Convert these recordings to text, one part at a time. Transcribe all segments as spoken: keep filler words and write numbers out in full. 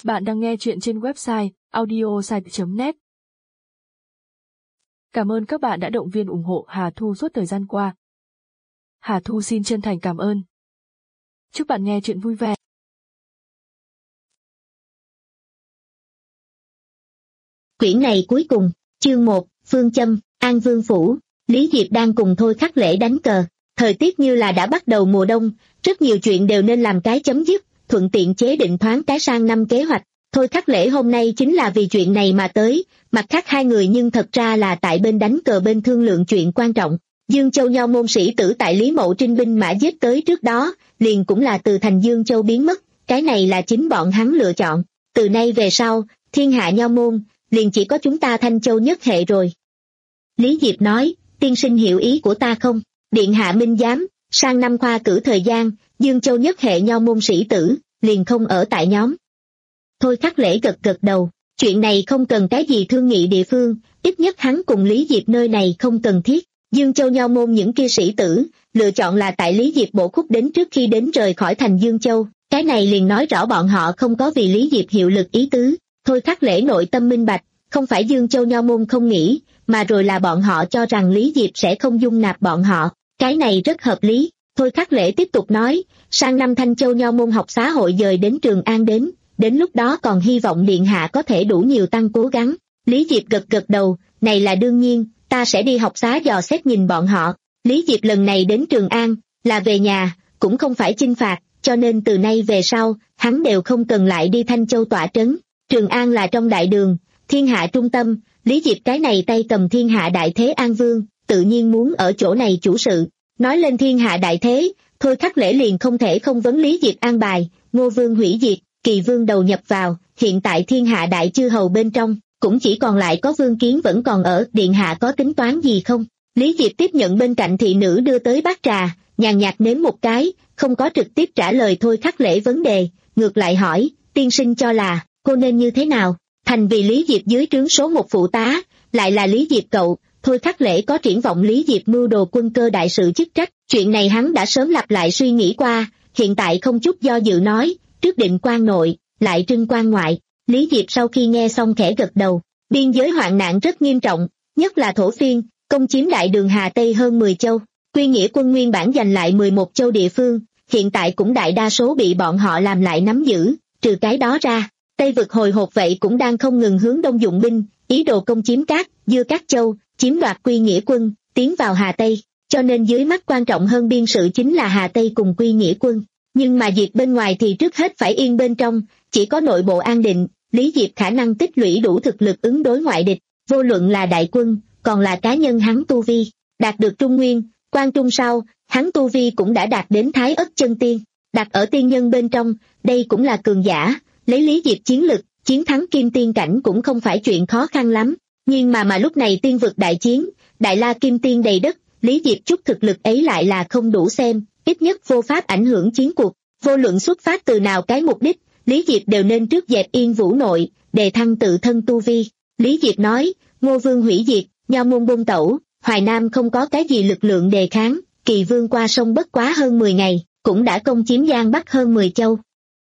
Bạn đang nghe chuyện trên website audiosite chấm net. Cảm ơn các bạn đã động viên ủng hộ Hà Thu suốt thời gian qua. Hà Thu xin chân thành cảm ơn. Chúc bạn nghe chuyện vui vẻ. Quyển này cuối cùng, chương một, Phương Châm, An Vương Phủ. Lý Diệp đang cùng Thôi Khắc Lễ đánh cờ. Thời tiết như là đã bắt đầu mùa đông, rất nhiều chuyện đều nên làm cái chấm dứt, thuận tiện chế định thoáng cái sang năm kế hoạch. Thôi Khắc Lễ hôm nay chính là vì chuyện này mà tới, mặt khác hai người nhưng thật ra là tại bên đánh cờ bên thương lượng chuyện quan trọng. Dương Châu Nho môn sĩ tử tại Lý Mậu Trinh binh mã giết tới trước đó, liền cũng là từ thành Dương Châu biến mất, cái này là chính bọn hắn lựa chọn. Từ nay về sau, thiên hạ Nho môn, liền chỉ có chúng ta Thanh Châu nhất hệ rồi. Lý Diệp nói, tiên sinh hiểu ý của ta không? Điện hạ minh giám, sang năm khoa cử thời gian, Dương Châu nhất hệ Nho môn sĩ tử, liền không ở tại nhóm. Thôi Khắc Lễ gật gật đầu, chuyện này không cần cái gì thương nghị địa phương, ít nhất hắn cùng Lý Diệp nơi này không cần thiết. Dương Châu Nho môn những kia sĩ tử, lựa chọn là tại Lý Diệp bổ khúc đến trước khi đến rời khỏi thành Dương Châu, cái này liền nói rõ bọn họ không có vì Lý Diệp hiệu lực ý tứ. Thôi Khắc Lễ nội tâm minh bạch, không phải Dương Châu Nho môn không nghĩ, mà rồi là bọn họ cho rằng Lý Diệp sẽ không dung nạp bọn họ, cái này rất hợp lý. Thôi Khắc Lễ tiếp tục nói, sang năm Thanh Châu Nho môn học xã hội dời đến Trường An đến, đến lúc đó còn hy vọng điện hạ có thể đủ nhiều tăng cố gắng. Lý Diệp gật gật đầu, này là đương nhiên, ta sẽ đi học xá dò xét nhìn bọn họ. Lý Diệp lần này đến Trường An, là về nhà, cũng không phải chinh phạt, cho nên từ nay về sau, hắn đều không cần lại đi Thanh Châu tọa trấn. Trường An là trong đại đường, thiên hạ trung tâm, Lý Diệp cái này tay cầm thiên hạ đại thế An Vương, tự nhiên muốn ở chỗ này chủ sự. Nói lên thiên hạ đại thế, Thôi Khắc Lễ liền không thể không vấn Lý Diệp an bài, Ngô Vương hủy diệt, Kỳ Vương đầu nhập vào, hiện tại thiên hạ đại chư hầu bên trong, cũng chỉ còn lại có Vương Kiến vẫn còn ở, điện hạ có tính toán gì không? Lý Diệp tiếp nhận bên cạnh thị nữ đưa tới bát trà, nhàn nhạt nếm một cái, không có trực tiếp trả lời Thôi Khắc Lễ vấn đề, ngược lại hỏi, tiên sinh cho là, cô nên như thế nào? Thành vì Lý Diệp dưới trướng số một phụ tá, lại là Lý Diệp cậu. Thôi Khắc Lễ có triển vọng Lý Diệp mưu đồ quân cơ đại sự chức trách, chuyện này hắn đã sớm lặp lại suy nghĩ qua, hiện tại không chút do dự nói, trước định quan nội, lại trưng quan ngoại. Lý Diệp sau khi nghe xong khẽ gật đầu, biên giới hoạn nạn rất nghiêm trọng, nhất là thổ phiên, công chiếm đại đường Hà Tây hơn mười châu, quy nghĩa quân nguyên bản giành lại mười một châu địa phương, hiện tại cũng đại đa số bị bọn họ làm lại nắm giữ, trừ cái đó ra, Tây vực hồi hộp vậy cũng đang không ngừng hướng đông dụng binh, ý đồ công chiếm các, dưa các châu, chiếm đoạt quy nghĩa quân, tiến vào Hà Tây, cho nên dưới mắt quan trọng hơn biên sự chính là Hà Tây cùng quy nghĩa quân. Nhưng mà diệt bên ngoài thì trước hết phải yên bên trong, chỉ có nội bộ an định, Lý Diệp khả năng tích lũy đủ thực lực ứng đối ngoại địch, vô luận là đại quân, còn là cá nhân hắn tu vi, đạt được Trung Nguyên, Quan Trung sau, hắn tu vi cũng đã đạt đến Thái Ất chân tiên, đặt ở tiên nhân bên trong, đây cũng là cường giả, lấy Lý Diệp chiến lực, chiến thắng kim tiên cảnh cũng không phải chuyện khó khăn lắm. Nhưng mà mà lúc này tiên vực đại chiến, đại la kim tiên đầy đất, Lý Diệp chút thực lực ấy lại là không đủ xem, ít nhất vô pháp ảnh hưởng chiến cuộc, vô luận xuất phát từ nào cái mục đích, Lý Diệp đều nên trước dẹp yên vũ nội, đề thăng tự thân tu vi. Lý Diệp nói, Ngô Vương hủy diệt, Nho môn bôn tẩu, Hoài Nam không có cái gì lực lượng đề kháng, Kỳ Vương qua sông bất quá hơn mười ngày, cũng đã công chiếm Giang Bắc hơn mười châu.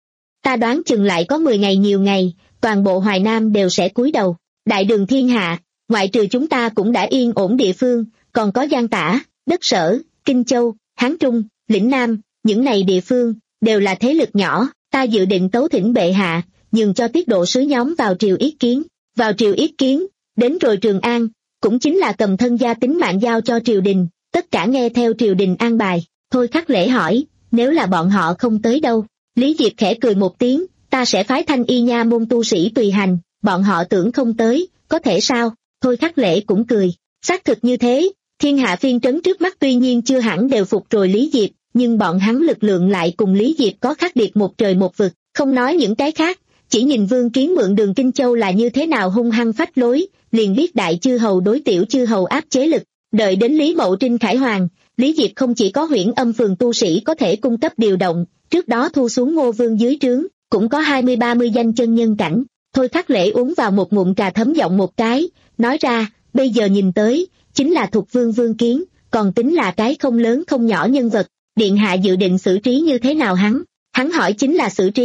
Ta đoán chừng lại có mười ngày nhiều ngày, toàn bộ Hoài Nam đều sẽ cúi đầu. Đại đường thiên hạ, ngoại trừ chúng ta cũng đã yên ổn địa phương, còn có Giang Tả, Đất Sở, Kinh Châu, Hán Trung, Lĩnh Nam, những này địa phương, đều là thế lực nhỏ, ta dự định tấu thỉnh bệ hạ, nhường cho tiết độ sứ nhóm vào triều ý kiến, vào triều ý kiến, đến rồi Trường An, cũng chính là cầm thân gia tính mạng giao cho triều đình, tất cả nghe theo triều đình an bài. Thôi Khắc Lễ hỏi, nếu là bọn họ không tới đâu? Lý Diệp khẽ cười một tiếng, ta sẽ phái Thanh Y Nha môn tu sĩ tùy hành. Bọn họ tưởng không tới, có thể sao? Thôi Khắc Lễ cũng cười, xác thực như thế, thiên hạ phiên trấn trước mắt tuy nhiên chưa hẳn đều phục rồi Lý Diệp, nhưng bọn hắn lực lượng lại cùng Lý Diệp có khác biệt một trời một vực, không nói những cái khác, chỉ nhìn Vương Kiến mượn đường Kinh Châu là như thế nào hung hăng phách lối, liền biết đại chư hầu đối tiểu chư hầu áp chế lực. Đợi đến Lý Mậu Trinh khải hoàng, Lý Diệp không chỉ có Huyễn Âm phường tu sĩ có thể cung cấp điều động, trước đó thu xuống Ngô Vương dưới trướng, cũng có hai mươi ba mươi danh chân nhân cảnh. Thôi Khắc Lễ uống vào một ngụm trà thấm giọng một cái, nói ra, bây giờ nhìn tới, chính là Thục Vương Vương Kiến, còn tính là cái không lớn không nhỏ nhân vật, điện hạ dự định xử trí như thế nào hắn? Hắn hỏi chính là xử trí,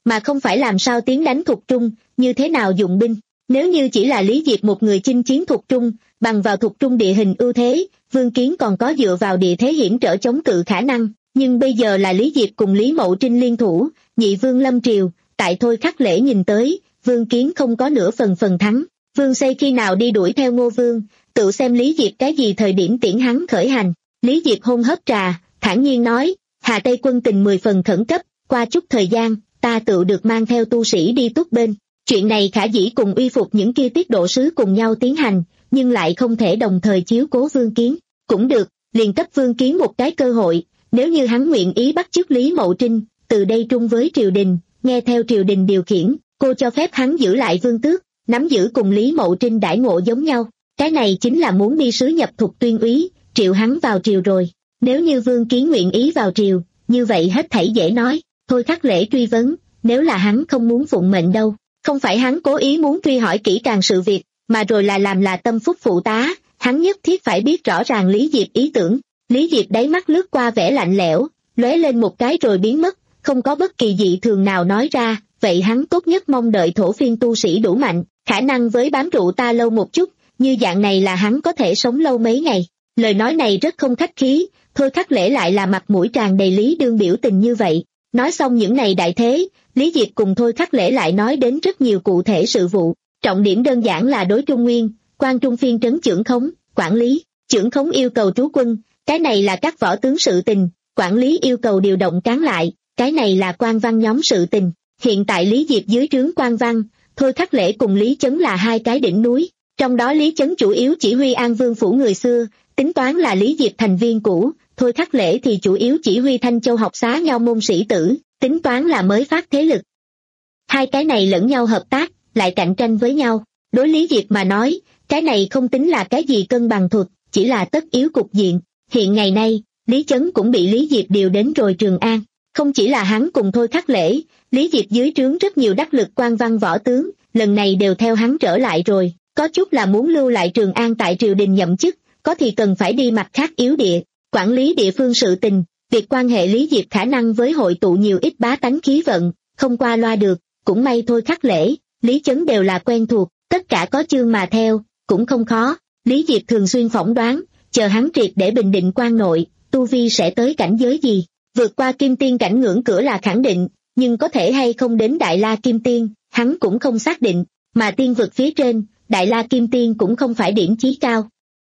mà không phải làm sao tiến đánh Thục Trung, như thế nào dụng binh. Nếu như chỉ là Lý Diệp một người chinh chiến Thục Trung, bằng vào Thục Trung địa hình ưu thế, Vương Kiến còn có dựa vào địa thế hiểm trở chống cự khả năng, nhưng bây giờ là Lý Diệp cùng Lý Mậu Trinh liên thủ, nhị vương lâm triều, tại Thôi Khắc Lễ nhìn tới, Vương Kiến không có nửa phần phần thắng. Vương Xây khi nào đi đuổi theo Ngô Vương, tự xem Lý Diệp cái gì thời điểm tiễn hắn khởi hành. Lý Diệp hôn hớp trà, thản nhiên nói, Hà Tây quân tình mười phần khẩn cấp, qua chút thời gian, ta tự được mang theo tu sĩ đi túc bên. Chuyện này khả dĩ cùng uy phục những kia tiết độ sứ cùng nhau tiến hành, nhưng lại không thể đồng thời chiếu cố Vương Kiến. Cũng được, liền cấp Vương Kiến một cái cơ hội, nếu như hắn nguyện ý bắt chước Lý Mậu Trinh, từ đây trung với triều đình, nghe theo triều đình điều khiển, cô cho phép hắn giữ lại vương tước, nắm giữ cùng Lý Mậu Trinh đãi ngộ giống nhau. Cái này chính là muốn đi sứ nhập Thục Tuyên úy, triệu hắn vào triều rồi. Nếu như Vương Kiến nguyện ý vào triều, như vậy hết thảy dễ nói. Thôi Khắc Lễ truy vấn, nếu là hắn không muốn phụng mệnh đâu, không phải hắn cố ý muốn truy hỏi kỹ càng sự việc, mà rồi là làm là tâm phúc phụ tá, hắn nhất thiết phải biết rõ ràng Lý Diệp ý tưởng. Lý Diệp đáy mắt lướt qua vẻ lạnh lẽo, lóe lên một cái rồi biến mất, không có bất kỳ dị thường nào nói ra, vậy hắn tốt nhất mong đợi thổ phiên tu sĩ đủ mạnh, khả năng với bám trụ ta lâu một chút, như dạng này là hắn có thể sống lâu mấy ngày. Lời nói này rất không khách khí, Thôi Khắc Lễ lại là mặt mũi tràn đầy Lý Đương biểu tình như vậy. Nói xong những này đại thế, Lý Diệp cùng Thôi Khắc Lễ lại nói đến rất nhiều cụ thể sự vụ, trọng điểm đơn giản là đối Trung Nguyên, quan trung phiên trấn trưởng khống, quản lý, trưởng khống yêu cầu trú quân, cái này là các võ tướng sự tình, quản lý yêu cầu điều động cán lại, cái này là quan văn nhóm sự tình. Hiện tại Lý Diệp dưới trướng quan văn, Thôi Khắc Lễ cùng Lý Chấn là hai cái đỉnh núi, trong đó Lý Chấn chủ yếu chỉ huy An Vương phủ người xưa, tính toán là Lý Diệp thành viên cũ, Thôi Khắc Lễ thì chủ yếu chỉ huy Thanh Châu học xá nho môn sĩ tử, tính toán là mới phát thế lực. Hai cái này lẫn nhau hợp tác, lại cạnh tranh với nhau. Đối Lý Diệp mà nói, cái này không tính là cái gì cân bằng thuật, chỉ là tất yếu cục diện. Hiện ngày nay, Lý Chấn cũng bị Lý Diệp điều đến rồi Trường An. Không chỉ là hắn cùng Thôi Khắc Lễ, Lý Diệp dưới trướng rất nhiều đắc lực quan văn võ tướng, lần này đều theo hắn trở lại rồi. Có chút là muốn lưu lại Trường An tại triều đình nhậm chức, có thì cần phải đi mặt khác yếu địa, quản lý địa phương sự tình. Việc quan hệ Lý Diệp khả năng với hội tụ nhiều ít bá tánh khí vận, không qua loa được, cũng may Thôi Khắc Lễ, Lý Chấn đều là quen thuộc, tất cả có chương mà theo, cũng không khó. Lý Diệp thường xuyên phỏng đoán, chờ hắn triệt để bình định quan nội, tu vi sẽ tới cảnh giới gì, vượt qua kim tiên cảnh ngưỡng cửa là khẳng định, nhưng có thể hay không đến Đại La Kim Tiên, hắn cũng không xác định, mà tiên vực phía trên, Đại La Kim Tiên cũng không phải điểm chí cao.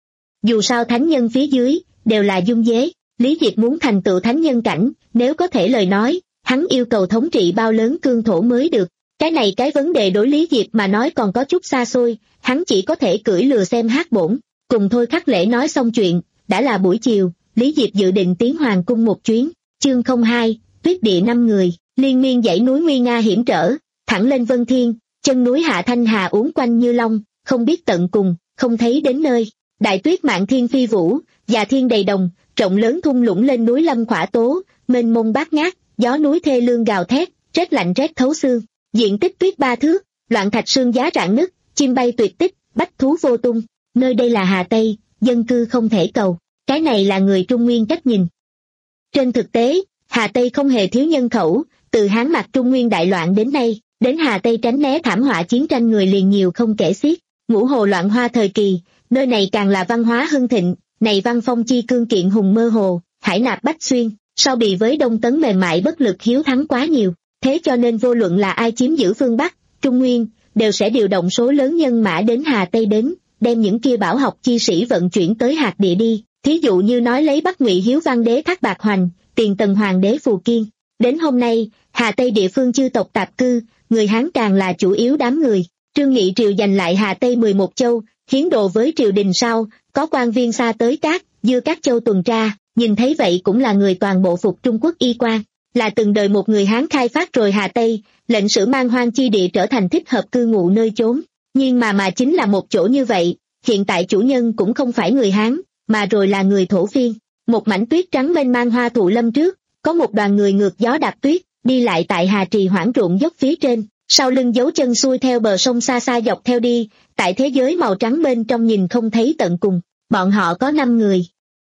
Dù sao thánh nhân phía dưới, đều là dung dế. Lý Diệp muốn thành tựu thánh nhân cảnh, nếu có thể lời nói, hắn yêu cầu thống trị bao lớn cương thổ mới được. Cái này cái vấn đề đối Lý Diệp mà nói còn có chút xa xôi, hắn chỉ có thể cưỡi lừa xem hát bổn. Cùng Thôi Khắc Lễ nói xong chuyện, đã là buổi chiều, Lý Diệp dự định tiến hoàng cung một chuyến. Chương không hai, tuyết địa năm người, liên miên dãy núi nguy nga hiểm trở, thẳng lên Vân Thiên, chân núi Hạ Thanh Hà uốn quanh như long, không biết tận cùng, không thấy đến nơi. Đại tuyết mạn thiên phi vũ, già thiên đầy đồng, rộng lớn thung lũng lên núi lâm khỏa tố, mênh mông bát ngát, gió núi thê lương gào thét, rét lạnh rét thấu xương. Diện tích tuyết ba thước, loạn thạch sương giá rạn nứt, chim bay tuyệt tích, bách thú vô tung. Nơi đây là Hà Tây, dân cư không thể cầu. Cái này là người Trung Nguyên cách nhìn. Trên thực tế, Hà Tây không hề thiếu nhân khẩu, từ Hán Mạc Trung Nguyên đại loạn đến nay, đến Hà Tây tránh né thảm họa chiến tranh người liền nhiều không kể xiết. Ngũ hồ loạn hoa thời kỳ, nơi này càng là văn hóa hưng thịnh, này văn phong chi cương kiện hùng mơ hồ, hải nạp bách xuyên, so bì với Đông Tấn mềm mại bất lực hiếu thắng quá nhiều. Thế cho nên vô luận là ai chiếm giữ phương Bắc, Trung Nguyên, đều sẽ điều động số lớn nhân mã đến Hà Tây đến, đem những kia bảo học chi sĩ vận chuyển tới hạt địa đi. Thí dụ như nói lấy Bắc Ngụy Hiếu Văn Đế Thác Bạc Hoành, Tiền Tần Hoàng Đế Phù Kiên. Đến hôm nay, Hà Tây địa phương chư tộc tạp cư, người Hán càng là chủ yếu đám người. Trương Nghị triều giành lại Hà Tây mười một châu, hiến đồ với triều đình sau, có quan viên xa tới các, dưa các châu tuần tra, nhìn thấy vậy cũng là người toàn bộ phục Trung Quốc y quan. Là từng đời một người Hán khai phát rồi Hà Tây, lệnh sử man hoang chi địa trở thành thích hợp cư ngụ nơi chốn. Nhưng mà mà chính là một chỗ như vậy, hiện tại chủ nhân cũng không phải người Hán, mà rồi là người thổ phiên. Một mảnh tuyết trắng mênh mang hoa thụ lâm trước, có một đoàn người ngược gió đạp tuyết, đi lại tại Hà Trì hoảng ruộng dốc phía trên, sau lưng dấu chân xuôi theo bờ sông xa xa dọc theo đi, tại thế giới màu trắng bên trong nhìn không thấy tận cùng. Bọn họ có năm người.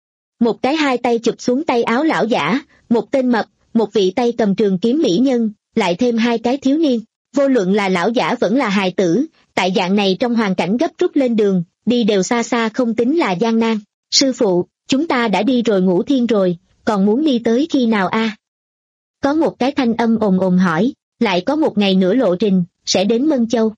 Một cái hai tay chụp xuống tay áo lão giả, một tên mập, một vị tay cầm trường kiếm mỹ nhân, lại thêm hai cái thiếu niên, vô luận là lão giả vẫn là hài tử, tại dạng này trong hoàn cảnh gấp rút lên đường, đi đều xa xa không tính là gian nan. Sư phụ, chúng ta đã đi rồi Ngũ Thiên rồi, còn muốn đi tới khi nào a? Có một cái thanh âm ồn ồn hỏi, lại có một ngày nữa lộ trình, sẽ đến Mân Châu.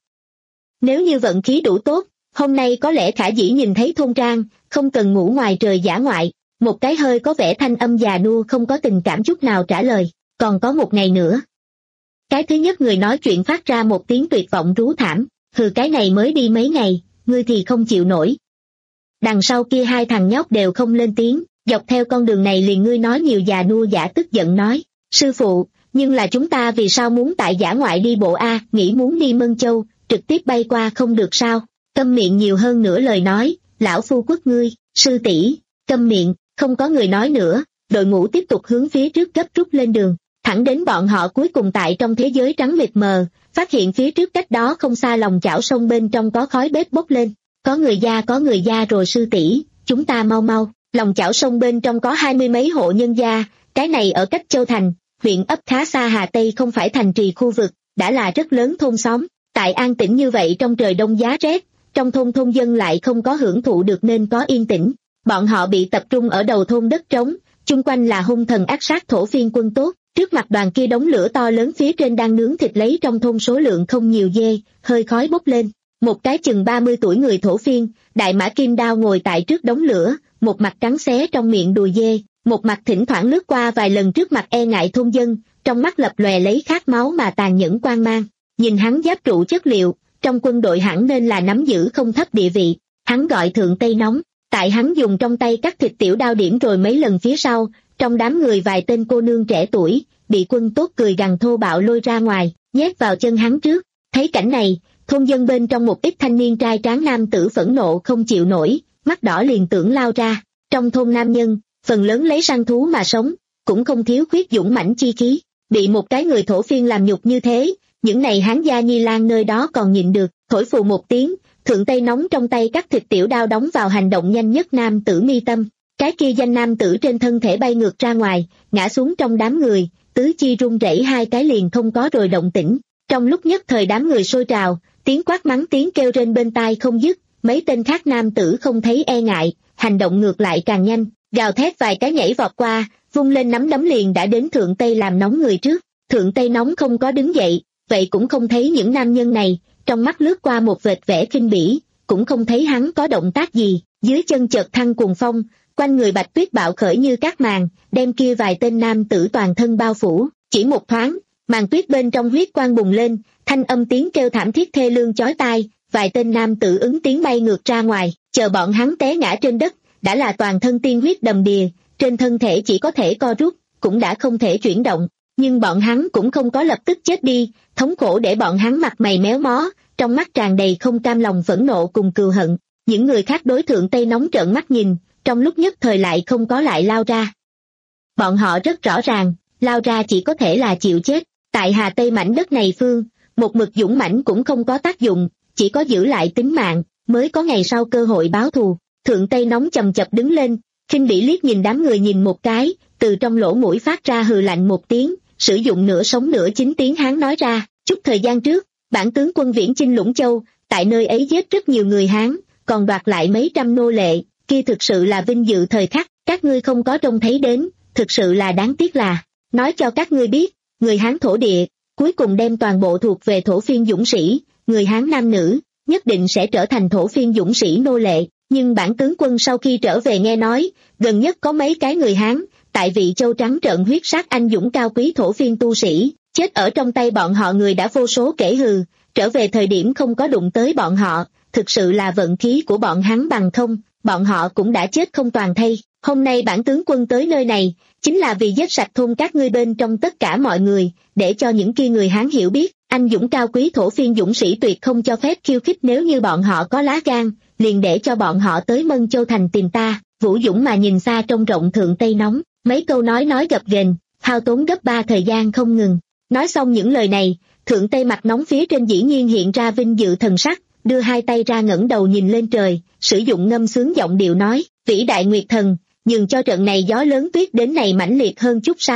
Nếu như vận khí đủ tốt, hôm nay có lẽ khả dĩ nhìn thấy thôn trang, không cần ngủ ngoài trời dã ngoại. Một cái hơi có vẻ thanh âm già nua không có tình cảm chút nào trả lời, còn có một ngày nữa. Cái thứ nhất người nói chuyện phát ra một tiếng tuyệt vọng rú thảm, hừ, cái này mới đi mấy ngày, ngươi thì không chịu nổi. Đằng sau kia hai thằng nhóc đều không lên tiếng, dọc theo con đường này liền ngươi nói nhiều già nua giả tức giận nói, sư phụ, nhưng là chúng ta vì sao muốn tại dã ngoại đi bộ a, nghĩ muốn đi Mân Châu, trực tiếp bay qua không được sao? Câm miệng nhiều hơn nửa lời nói, lão phu quất ngươi, sư tỷ, câm miệng. Không có người nói nữa, đội ngũ tiếp tục hướng phía trước gấp rút lên đường, thẳng đến bọn họ cuối cùng tại trong thế giới trắng mịt mờ, phát hiện phía trước cách đó không xa lòng chảo sông bên trong có khói bếp bốc lên. Có người gia có người gia rồi sư tỷ, chúng ta mau mau. Lòng chảo sông bên trong có hai mươi mấy hộ nhân gia, cái này ở cách Châu Thành, huyện ấp khá xa Hà Tây, không phải thành trì khu vực, đã là rất lớn thôn xóm. Tại an tĩnh như vậy trong trời đông giá rét, trong thôn thôn dân lại không có hưởng thụ được nên có yên tĩnh. Bọn họ bị tập trung ở đầu thôn đất trống, chung quanh là hung thần ác sát thổ phiên quân tốt, trước mặt đoàn kia đống lửa to lớn phía trên đang nướng thịt lấy trong thôn số lượng không nhiều dê, hơi khói bốc lên. Một cái chừng ba mươi tuổi người thổ phiên, đại mã kim đao ngồi tại trước đống lửa, một mặt cắn xé trong miệng đùi dê, một mặt thỉnh thoảng lướt qua vài lần trước mặt e ngại thôn dân, trong mắt lập lòe lấy khát máu mà tàn nhẫn quang mang. Nhìn hắn giáp trụ chất liệu, trong quân đội hẳn nên là nắm giữ không thấp địa vị, hắn gọi thượng Tây Nóng. Tại hắn dùng trong tay cắt thịt tiểu đao điểm rồi mấy lần phía sau, trong đám người vài tên cô nương trẻ tuổi, bị quân tốt cười gằn thô bạo lôi ra ngoài, nhét vào chân hắn trước. Thấy cảnh này, thôn dân bên trong một ít thanh niên trai tráng nam tử phẫn nộ không chịu nổi, mắt đỏ liền tưởng lao ra. Trong thôn nam nhân, phần lớn lấy săn thú mà sống, cũng không thiếu khuyết dũng mãnh chi khí, bị một cái người thổ phiên làm nhục như thế, những này hán gia nhi lang nơi đó còn nhịn được, thổi phù một tiếng. Thượng Tây Nóng trong tay cắt thịt tiểu đao đóng vào hành động nhanh nhất nam tử mi tâm, cái kia danh nam tử trên thân thể bay ngược ra ngoài, ngã xuống trong đám người, tứ chi run rẩy hai cái liền không có rồi động tĩnh. Trong lúc nhất thời đám người sôi trào, tiếng quát mắng tiếng kêu trên bên tai không dứt, mấy tên khác nam tử không thấy e ngại, hành động ngược lại càng nhanh, gào thét vài cái nhảy vọt qua, vung lên nắm đấm liền đã đến Thượng Tây làm nóng người trước. Thượng Tây Nóng không có đứng dậy, vậy cũng không thấy những nam nhân này. Trong mắt lướt qua một vệt vẻ khinh bỉ, cũng không thấy hắn có động tác gì, dưới chân chợt thăng cuồng phong, quanh người bạch tuyết bạo khởi như cát màn, đem kia vài tên nam tử toàn thân bao phủ, chỉ một thoáng, màn tuyết bên trong huyết quang bùng lên, thanh âm tiếng kêu thảm thiết thê lương chói tai, vài tên nam tử ứng tiếng bay ngược ra ngoài, chờ bọn hắn té ngã trên đất, đã là toàn thân tiên huyết đầm đìa, trên thân thể chỉ có thể co rút, cũng đã không thể chuyển động. Nhưng bọn hắn cũng không có lập tức chết đi, thống khổ để bọn hắn mặt mày méo mó, trong mắt tràn đầy không cam lòng phẫn nộ cùng cừu hận. Những người khác đối Thượng Tây Nóng trợn mắt nhìn, trong lúc nhất thời lại không có lại lao ra. Bọn họ rất rõ ràng, lao ra chỉ có thể là chịu chết. Tại Hà Tây mảnh đất này phương, một mực dũng mãnh cũng không có tác dụng, chỉ có giữ lại tính mạng, mới có ngày sau cơ hội báo thù. Thượng Tây Nóng chầm chập đứng lên, khinh bỉ liếc nhìn đám người nhìn một cái, từ trong lỗ mũi phát ra hừ lạnh một tiếng, sử dụng nửa sống nửa chính tiếng Hán nói ra, chút thời gian trước, bản tướng quân viễn chinh Lũng Châu, tại nơi ấy giết rất nhiều người Hán, còn đoạt lại mấy trăm nô lệ, kia thực sự là vinh dự thời khắc, các ngươi không có trông thấy đến, thực sự là đáng tiếc là, nói cho các ngươi biết, người Hán thổ địa, cuối cùng đem toàn bộ thuộc về thổ phiên dũng sĩ, người Hán nam nữ, nhất định sẽ trở thành thổ phiên dũng sĩ nô lệ, nhưng bản tướng quân sau khi trở về nghe nói, gần nhất có mấy cái người Hán, tại Vị Châu trắng trợn huyết sát anh dũng cao quý thổ phiên tu sĩ, chết ở trong tay bọn họ người đã vô số kể hừ, trở về thời điểm không có đụng tới bọn họ, thực sự là vận khí của bọn hắn bằng không, bọn họ cũng đã chết không toàn thây. Hôm nay bản tướng quân tới nơi này, chính là vì giết sạch thôn các ngươi bên trong tất cả mọi người, để cho những kia người Hán hiểu biết, anh dũng cao quý thổ phiên dũng sĩ tuyệt không cho phép khiêu khích, nếu như bọn họ có lá gan, liền để cho bọn họ tới Mân Châu thành tìm ta. Vũ Dũng mà nhìn xa trông rộng Thượng Tây Nóng, mấy câu nói nói gập ghềnh, hao tốn gấp ba thời gian không ngừng. Nói xong những lời này, Thượng Tây mặt nóng phía trên dĩ nhiên hiện ra vinh dự thần sắc, đưa hai tay ra ngẩng đầu nhìn lên trời, sử dụng ngâm sướng giọng điệu nói, vĩ đại Nguyệt Thần, nhường cho trận này gió lớn tuyết đến này mãnh liệt hơn chút sao,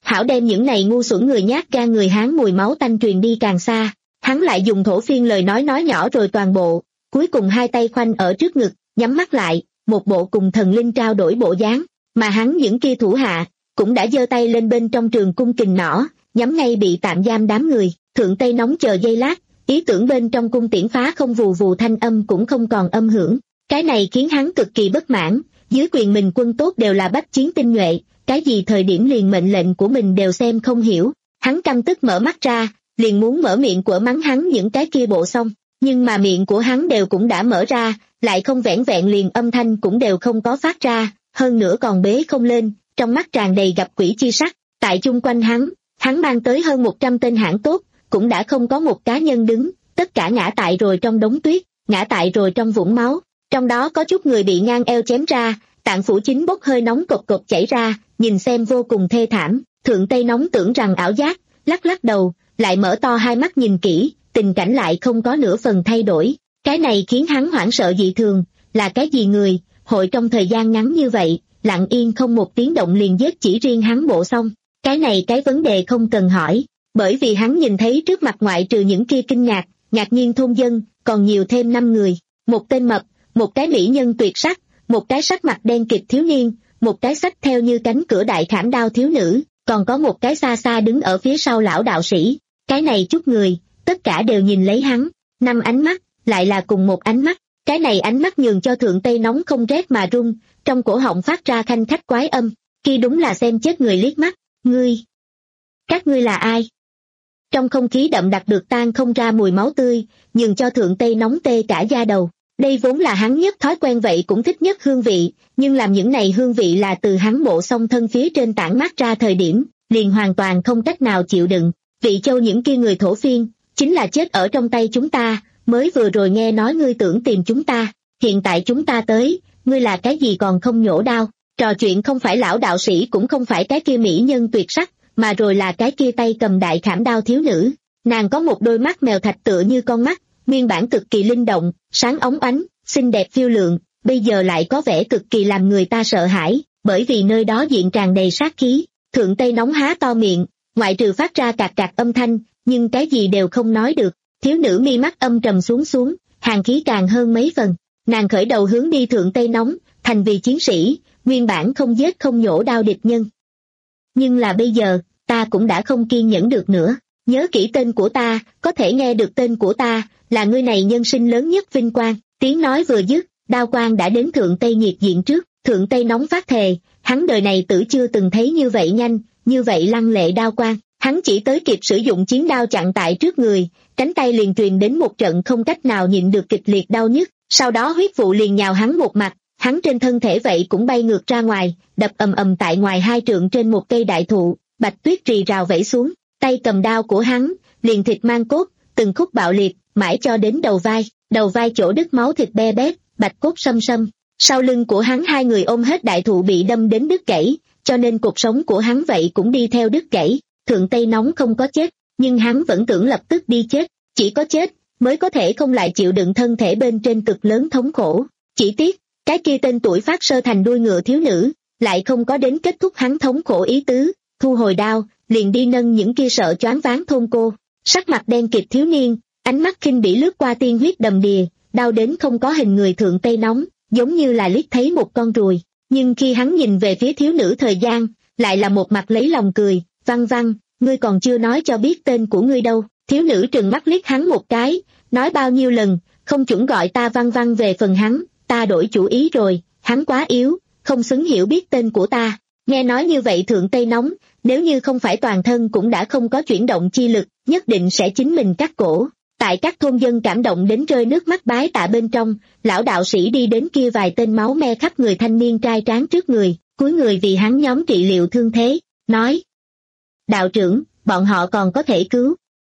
hảo đem những này ngu xuẩn người nhát gan người Hán mùi máu tanh truyền đi càng xa. Hắn lại dùng thổ phiên lời nói nói nhỏ rồi toàn bộ, cuối cùng hai tay khoanh ở trước ngực, nhắm mắt lại, một bộ cùng thần linh trao đổi bộ dáng, mà hắn những kia thủ hạ, cũng đã giơ tay lên bên trong trường cung kình nỏ, nhắm ngay bị tạm giam đám người. Thượng Tây Nóng chờ giây lát, ý tưởng bên trong cung tiễn phá không vù vù thanh âm cũng không còn âm hưởng, cái này khiến hắn cực kỳ bất mãn. Dưới quyền mình quân tốt đều là bách chiến tinh nhuệ, cái gì thời điểm liền mệnh lệnh của mình đều xem không hiểu. Hắn căm tức mở mắt ra, liền muốn mở miệng của mắng hắn những cái kia bộ xong, nhưng mà miệng của hắn đều cũng đã mở ra, lại không vẻn vẹn liền âm thanh cũng đều không có phát ra, hơn nữa còn bế không lên, trong mắt tràn đầy gặp quỷ chi sắc. Tại chung quanh hắn, hắn mang tới hơn một trăm tên hãn tốt, cũng đã không có một cá nhân đứng, tất cả ngã tại rồi trong đống tuyết, ngã tại rồi trong vũng máu, trong đó có chút người bị ngang eo chém ra, tạng phủ chính bốc hơi nóng cột cột chảy ra, nhìn xem vô cùng thê thảm. Thượng Tây Nóng tưởng rằng ảo giác, lắc lắc đầu, lại mở to hai mắt nhìn kỹ, tình cảnh lại không có nửa phần thay đổi. Cái này khiến hắn hoảng sợ dị thường, là cái gì người, hội trong thời gian ngắn như vậy, lặng yên không một tiếng động liền giết chỉ riêng hắn bộ xong. Cái này cái vấn đề không cần hỏi, bởi vì hắn nhìn thấy trước mặt ngoại trừ những kia kinh ngạc, ngạc nhiên thôn dân, còn nhiều thêm năm người, một tên mập, một cái mỹ nhân tuyệt sắc, một cái sắc mặt đen kịt thiếu niên, một cái xách theo như cánh cửa đại khảm đao thiếu nữ, còn có một cái xa xa đứng ở phía sau lão đạo sĩ. Cái này chút người, tất cả đều nhìn lấy hắn, năm ánh mắt, lại là cùng một ánh mắt. Cái này ánh mắt nhường cho Thượng Tây Nóng không rét mà run, trong cổ họng phát ra khanh khách quái âm, kia đúng là xem chết người liếc mắt. Ngươi, các ngươi là ai? Trong không khí đậm đặc được tan không ra mùi máu tươi, nhường cho Thượng Tây Nóng tê cả da đầu. Đây vốn là hắn nhất thói quen vậy cũng thích nhất hương vị, nhưng làm những này hương vị là từ hắn bộ song thân phía trên tản mát ra thời điểm, liền hoàn toàn không cách nào chịu đựng. Vị Châu những kia người thổ phiên, chính là chết ở trong tay chúng ta, mới vừa rồi nghe nói ngươi tưởng tìm chúng ta, hiện tại chúng ta tới, ngươi là cái gì còn không nhổ đao. Trò chuyện không phải lão đạo sĩ cũng không phải cái kia mỹ nhân tuyệt sắc, mà rồi là cái kia tay cầm đại khảm đao thiếu nữ. Nàng có một đôi mắt mèo thạch tựa như con mắt, nguyên bản cực kỳ linh động, sáng óng ánh, xinh đẹp phiêu lượng, bây giờ lại có vẻ cực kỳ làm người ta sợ hãi, bởi vì nơi đó diện tràn đầy sát khí. Thượng Tây Nóng há to miệng, ngoại trừ phát ra cạc cạc âm thanh, nhưng cái gì đều không nói được. Thiếu nữ mi mắt âm trầm xuống xuống, hàn khí càng hơn mấy phần. Nàng khởi đầu hướng đi Thượng Tây Nóng, thành vì chiến sĩ, nguyên bản không giết không nhổ đao địch nhân. Nhưng là bây giờ, ta cũng đã không kiên nhẫn được nữa. Nhớ kỹ tên của ta, có thể nghe được tên của ta, là ngươi này nhân sinh lớn nhất vinh quang. Tiếng nói vừa dứt, đao quang đã đến Thượng Tây nhiệt diện trước. Thượng Tây Nóng phát thề, hắn đời này tử chưa từng thấy như vậy nhanh, như vậy lăng lệ đao quang. Hắn chỉ tới kịp sử dụng chiến đao chặn tại trước người, cánh tay liền truyền đến một trận không cách nào nhịn được kịch liệt đau nhức, sau đó huyết vụ liền nhào hắn một mặt, hắn trên thân thể vậy cũng bay ngược ra ngoài, đập ầm ầm tại ngoài hai trượng trên một cây đại thụ, bạch tuyết rì rào vẩy xuống, tay cầm đao của hắn, liền thịt mang cốt, từng khúc bạo liệt, mãi cho đến đầu vai, đầu vai chỗ đứt máu thịt be bét, bạch cốt xâm xâm. Sau lưng của hắn hai người ôm hết đại thụ bị đâm đến đứt gãy, cho nên cuộc sống của hắn vậy cũng đi theo đứt gãy. Thượng Tây Nóng không có chết, nhưng hắn vẫn tưởng lập tức đi chết, chỉ có chết mới có thể không lại chịu đựng thân thể bên trên cực lớn thống khổ. Chỉ tiếc, cái kia tên tuổi phát sơ thành đuôi ngựa thiếu nữ, lại không có đến kết thúc hắn thống khổ ý tứ, thu hồi đao, liền đi nâng những kia sợ choáng váng thôn cô. Sắc mặt đen kịt thiếu niên, ánh mắt khinh bỉ lướt qua tiên huyết đầm đìa, đau đến không có hình người Thượng Tây Nóng, giống như là liếc thấy một con ruồi. Nhưng khi hắn nhìn về phía thiếu nữ thời gian, lại là một mặt lấy lòng cười. Văn Văn, ngươi còn chưa nói cho biết tên của ngươi đâu. Thiếu nữ trừng mắt liếc hắn một cái, nói bao nhiêu lần, không chuẩn gọi ta Văn Văn. Về phần hắn, ta đổi chủ ý rồi, hắn quá yếu, không xứng hiểu biết tên của ta. Nghe nói như vậy Thượng Tây Nóng, nếu như không phải toàn thân cũng đã không có chuyển động chi lực, nhất định sẽ chính mình cắt cổ. Tại các thôn dân cảm động đến rơi nước mắt bái tạ bên trong, lão đạo sĩ đi đến kia vài tên máu me khắp người thanh niên trai tráng trước người, cúi người vì hắn nhóm trị liệu thương thế, nói: đạo trưởng, bọn họ còn có thể cứu.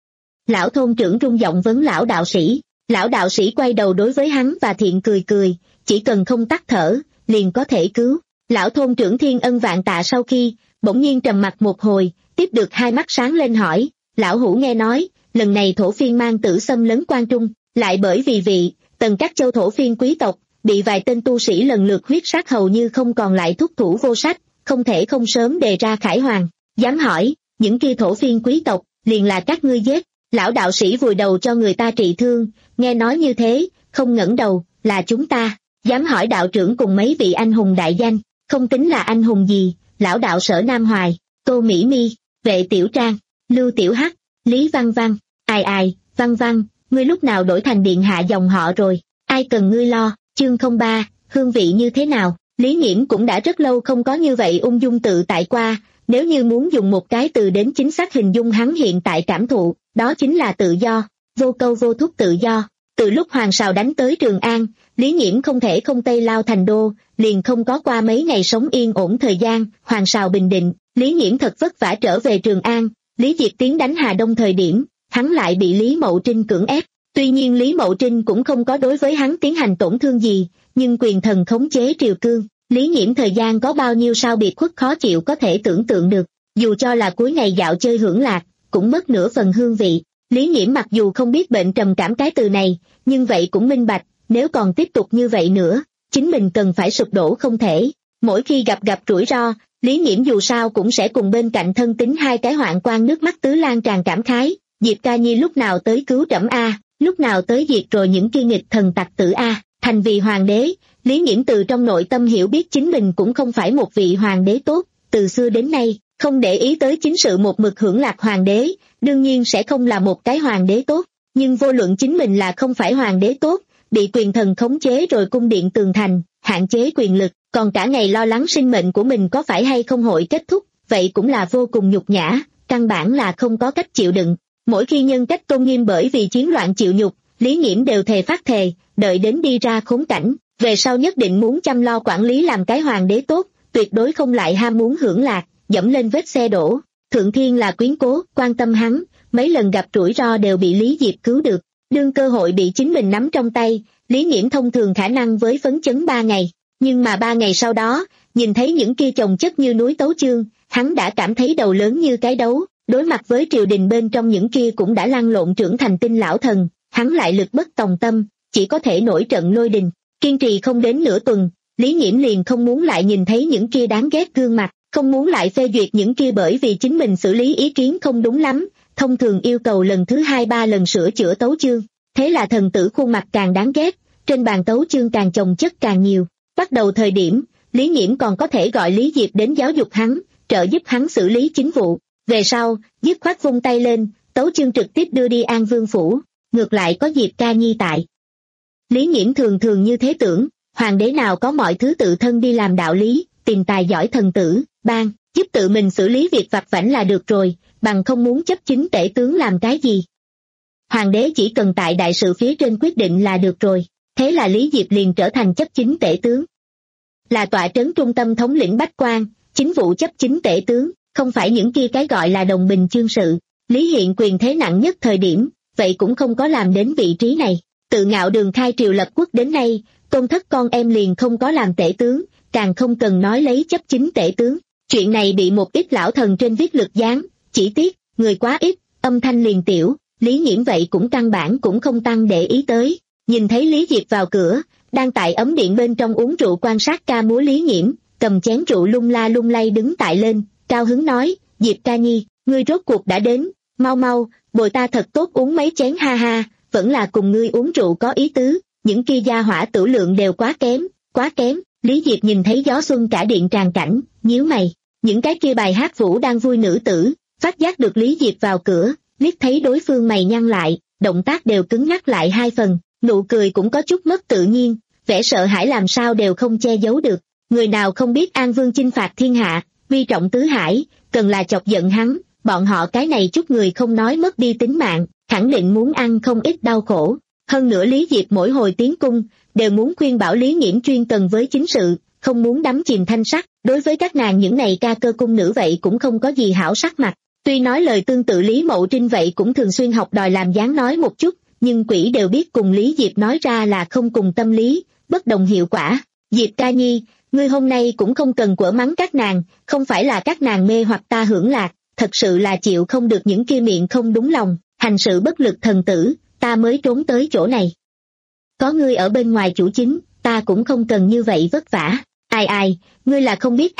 Lão thôn trưởng rung giọng vấn lão đạo sĩ. Lão đạo sĩ quay đầu đối với hắn và thiện cười cười, chỉ cần không tắt thở, liền có thể cứu. Lão thôn trưởng thiên ân vạn tạ sau khi, bỗng nhiên trầm mặt một hồi, tiếp được hai mắt sáng lên hỏi: lão hữu nghe nói, lần này thổ phiên mang tử xâm lấn Quan Trung, lại bởi vì vị, tần các châu thổ phiên quý tộc, bị vài tên tu sĩ lần lượt huyết sát hầu như không còn lại thúc thủ vô sách, không thể không sớm đề ra khải hoàn. Dám hỏi, những kia thổ phiên quý tộc, liền là các ngươi giết. Lão đạo sĩ vùi đầu cho người ta trị thương, nghe nói như thế, không ngẩng đầu, là chúng ta. Dám hỏi đạo trưởng cùng mấy vị anh hùng đại danh, không tính là anh hùng gì, lão đạo Sở Nam Hoài, Tô Mỹ Mi, Vệ Tiểu Trang, Lưu Tiểu Hắc, Lý Văn Văn, ai ai, Văn Văn, ngươi lúc nào đổi thành điện hạ dòng họ rồi, ai cần ngươi lo. Chương không ba, hương vị như thế nào? Lý Nghiễm cũng đã rất lâu không có như vậy ung dung tự tại qua, nếu như muốn dùng một cái từ đến chính xác hình dung hắn hiện tại cảm thụ, đó chính là tự do, vô câu vô thúc tự do. Từ lúc Hoàng Sào đánh tới Trường An, Lý Nghiễm không thể không tây lao thành đô, liền không có qua mấy ngày sống yên ổn thời gian. Hoàng Sào bình định, Lý Nghiễm thật vất vả trở về Trường An. Lý Diệt tiến đánh Hà Đông thời điểm, hắn lại bị Lý Mậu Trinh cưỡng ép. Tuy nhiên Lý Mậu Trinh cũng không có đối với hắn tiến hành tổn thương gì, nhưng quyền thần khống chế triều cương, Lý Nghiễm thời gian có bao nhiêu sao biệt khuất khó chịu có thể tưởng tượng được. Dù cho là cuối ngày dạo chơi hưởng lạc, cũng mất nửa phần hương vị. Lý Nghiễm mặc dù không biết bệnh trầm cảm cái từ này, nhưng vậy cũng minh bạch, nếu còn tiếp tục như vậy nữa, chính mình cần phải sụp đổ không thể. Mỗi khi gặp gặp rủi ro, Lý Nghiễm dù sao cũng sẽ cùng bên cạnh thân tín hai cái hoạn quan nước mắt tứ lan tràn cảm khái, Diệp Ca Nhi lúc nào tới cứu trẫm a, lúc nào tới diệt rồi những kia nghịch thần tặc tử a. Thành vì hoàng đế, Lý Nghiễm từ trong nội tâm hiểu biết chính mình cũng không phải một vị hoàng đế tốt, từ xưa đến nay, không để ý tới chính sự một mực hưởng lạc hoàng đế, đương nhiên sẽ không là một cái hoàng đế tốt, nhưng vô luận chính mình là không phải hoàng đế tốt, bị quyền thần khống chế rồi cung điện tường thành, hạn chế quyền lực, còn cả ngày lo lắng sinh mệnh của mình có phải hay không hội kết thúc, vậy cũng là vô cùng nhục nhã, căn bản là không có cách chịu đựng. Mỗi khi nhân cách tôn nghiêm bởi vì chiến loạn chịu nhục, Lý Nghiễm đều thề phát thề, đợi đến đi ra khốn cảnh, về sau nhất định muốn chăm lo quản lý làm cái hoàng đế tốt, tuyệt đối không lại ham muốn hưởng lạc, dẫm lên vết xe đổ. Thượng Thiên là quyến cố, quan tâm hắn, mấy lần gặp rủi ro đều bị Lý Diệp cứu được, đương cơ hội bị chính mình nắm trong tay, Lý Nghiễm thông thường khả năng với phấn chấn ba ngày, nhưng mà ba ngày sau đó, nhìn thấy những kia chồng chất như núi tấu chương, hắn đã cảm thấy đầu lớn như cái đấu, đối mặt với triều đình bên trong những kia cũng đã lăn lộn trưởng thành tinh lão thần, hắn lại lực bất tòng tâm, chỉ có thể nổi trận lôi đình. Kiên trì không đến nửa tuần, Lý Nghiễm liền không muốn lại nhìn thấy những kia đáng ghét gương mặt, không muốn lại phê duyệt những kia bởi vì chính mình xử lý ý kiến không đúng lắm, thông thường yêu cầu lần thứ hai ba lần sửa chữa tấu chương. Thế là thần tử khuôn mặt càng đáng ghét, trên bàn tấu chương càng chồng chất càng nhiều. Bắt đầu thời điểm, Lý Nghiễm còn có thể gọi Lý Diệp đến giáo dục hắn, trợ giúp hắn xử lý chính vụ. Về sau, dứt khoát vung tay lên, tấu chương trực tiếp đưa đi An Vương phủ, ngược lại có Diệp Ca Nhi tại. Lý Nghiễm thường thường như thế tưởng, hoàng đế nào có mọi thứ tự thân đi làm đạo lý, tìm tài giỏi thần tử, ban, giúp tự mình xử lý việc vặt vãnh là được rồi, bằng không muốn chấp chính tể tướng làm cái gì. Hoàng đế chỉ cần tại đại sự phía trên quyết định là được rồi, thế là Lý Diệp liền trở thành chấp chính tể tướng. Là tọa trấn trung tâm thống lĩnh bách quan, chính vụ chấp chính tể tướng, không phải những kia cái gọi là đồng bình chương sự. Lý Hiện quyền thế nặng nhất thời điểm, vậy cũng không có làm đến vị trí này. Tự ngạo đường khai triều lập quốc đến nay, tôn thất con em liền không có làm tể tướng, càng không cần nói lấy chấp chính tể tướng. Chuyện này bị một ít lão thần trên viết lược gián, chỉ tiếc, người quá ít, âm thanh liền tiểu, Lý Nghiễm vậy cũng căn bản cũng không tăng để ý tới. Nhìn thấy Lý Diệp vào cửa, đang tại ấm điện bên trong uống rượu quan sát ca múa Lý Nghiễm, cầm chén rượu lung la lung lay đứng tại lên, cao hứng nói, Diệp Ca Nhi, ngươi rốt cuộc đã đến, mau mau, bồi ta thật tốt uống mấy chén ha ha, vẫn là cùng ngươi uống rượu có ý tứ, những kia gia hỏa tử lượng đều quá kém, quá kém. Lý Diệp nhìn thấy gió xuân cả điện tràn cảnh, nhíu mày, những cái kia bài hát vũ đang vui nữ tử, phát giác được Lý Diệp vào cửa, liếc thấy đối phương mày nhăn lại, động tác đều cứng nhắc lại hai phần, nụ cười cũng có chút mất tự nhiên, vẻ sợ hãi làm sao đều không che giấu được. Người nào không biết An Vương chinh phạt thiên hạ, uy trọng tứ hải, cần là chọc giận hắn, bọn họ cái này chút người không nói mất đi tính mạng, khẳng định muốn ăn không ít đau khổ. Hơn nữa Lý Diệp mỗi hồi tiến cung, đều muốn khuyên bảo Lý Nghiễm chuyên cần với chính sự, không muốn đắm chìm thanh sắc, đối với các nàng những này ca cơ cung nữ vậy cũng không có gì hảo sắc mặt. Tuy nói lời tương tự Lý Mậu Trinh vậy cũng thường xuyên học đòi làm dáng nói một chút, nhưng quỷ đều biết cùng Lý Diệp nói ra là không cùng tâm lý, bất đồng hiệu quả. Diệp Ca Nhi, ngươi hôm nay cũng không cần quở mắng các nàng, không phải là các nàng mê hoặc ta hưởng lạc, thật sự là chịu không được những kia miệng không đúng lòng, hành sự bất lực thần tử, ta mới trốn tới chỗ này. Có ngươi ở bên ngoài chủ chính, ta cũng không cần như vậy vất vả. Ai ai, ngươi là không biết a,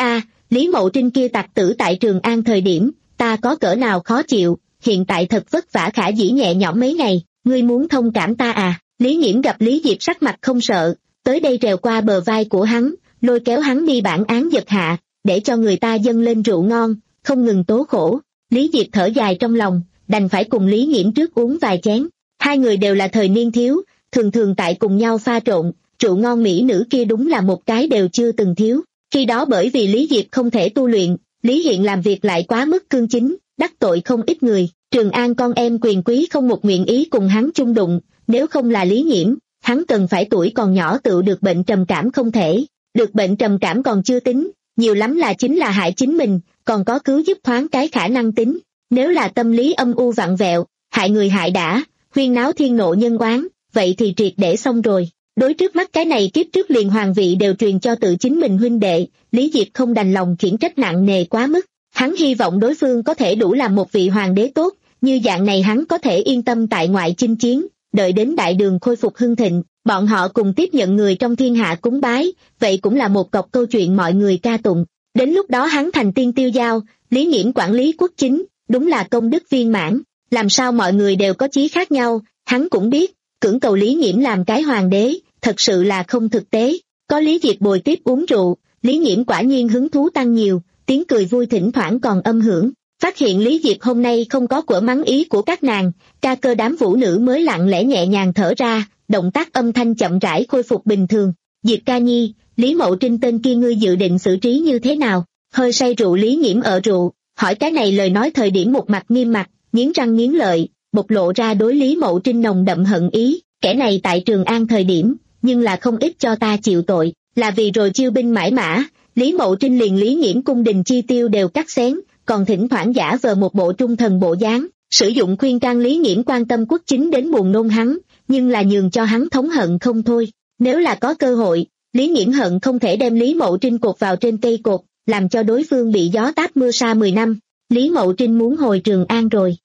Lý Mậu Trinh kia tặc tử tại Trường An thời điểm, ta có cỡ nào khó chịu, hiện tại thật vất vả khả dĩ nhẹ nhõm mấy ngày, ngươi muốn thông cảm ta à? Lý Nghiễm gặp Lý Diệp sắc mặt không sợ, tới đây trèo qua bờ vai của hắn, lôi kéo hắn đi bản án giật hạ, để cho người ta dâng lên rượu ngon, không ngừng tố khổ. Lý Diệp thở dài trong lòng, đành phải cùng Lý Nghiễm trước uống vài chén. Hai người đều là thời niên thiếu, thường thường tại cùng nhau pha trộn, rượu ngon mỹ nữ kia đúng là một cái đều chưa từng thiếu. Khi đó bởi vì Lý Diệp không thể tu luyện, Lý Hiện làm việc lại quá mức cương chính, đắc tội không ít người. Trường An con em quyền quý không một nguyện ý cùng hắn chung đụng, nếu không là Lý Nghiễm, hắn cần phải tuổi còn nhỏ tự được bệnh trầm cảm không thể. Được bệnh trầm cảm còn chưa tính, nhiều lắm là chính là hại chính mình, còn có cứu giúp thoáng cái khả năng tính. Nếu là tâm lý âm u vặn vẹo, hại người hại đã, huyên náo thiên nộ nhân oán, vậy thì triệt để xong rồi. Đối trước mắt cái này kiếp trước liền hoàng vị đều truyền cho tự chính mình huynh đệ, Lý Diệp không đành lòng khiển trách nặng nề quá mức. Hắn hy vọng đối phương có thể đủ làm một vị hoàng đế tốt, như dạng này hắn có thể yên tâm tại ngoại chinh chiến, đợi đến đại đường khôi phục hưng thịnh, bọn họ cùng tiếp nhận người trong thiên hạ cúng bái, vậy cũng là một cọc câu chuyện mọi người ca tụng. Đến lúc đó hắn thành tiên tiêu giao, Lý Nghiễm quản lý quốc chính, đúng là công đức viên mãn. Làm sao mọi người đều có chí khác nhau, hắn cũng biết, cưỡng cầu Lý Nghiễm làm cái hoàng đế, thật sự là không thực tế. Có Lý Diệp bồi tiếp uống rượu, Lý Nghiễm quả nhiên hứng thú tăng nhiều, tiếng cười vui thỉnh thoảng còn âm hưởng. Phát hiện Lý Diệp hôm nay không có của mắng ý của các nàng, ca cơ đám vũ nữ mới lặng lẽ nhẹ nhàng thở ra, động tác âm thanh chậm rãi khôi phục bình thường. Diệp ca nhi, Lý Mậu Trinh tên kia ngươi dự định xử trí như thế nào? Hơi say rượu Lý Nghiễm ở rượu, hỏi cái này lời nói thời điểm một mặt nghiêm mặt, nghiến răng nghiến lợi, bộc lộ ra đối Lý Mậu Trinh nồng đậm hận ý. Kẻ này tại Trường An thời điểm, nhưng là không ít cho ta chịu tội, là vì rồi chiêu binh mãi mã, Lý Mậu Trinh liền Lý Nghiễm cung đình chi tiêu đều cắt xén, còn thỉnh thoảng giả vờ một bộ trung thần bộ dáng, sử dụng khuyên can Lý Nghiễm quan tâm quốc chính đến buồn nôn hắn, nhưng là nhường cho hắn thống hận không thôi. Nếu là có cơ hội, Lý Nghiễm hận không thể đem Lý Mậu Trinh cột vào trên cây cột, làm cho đối phương bị gió táp mưa sa mười năm. Lý Mậu Trinh muốn hồi Trường An rồi.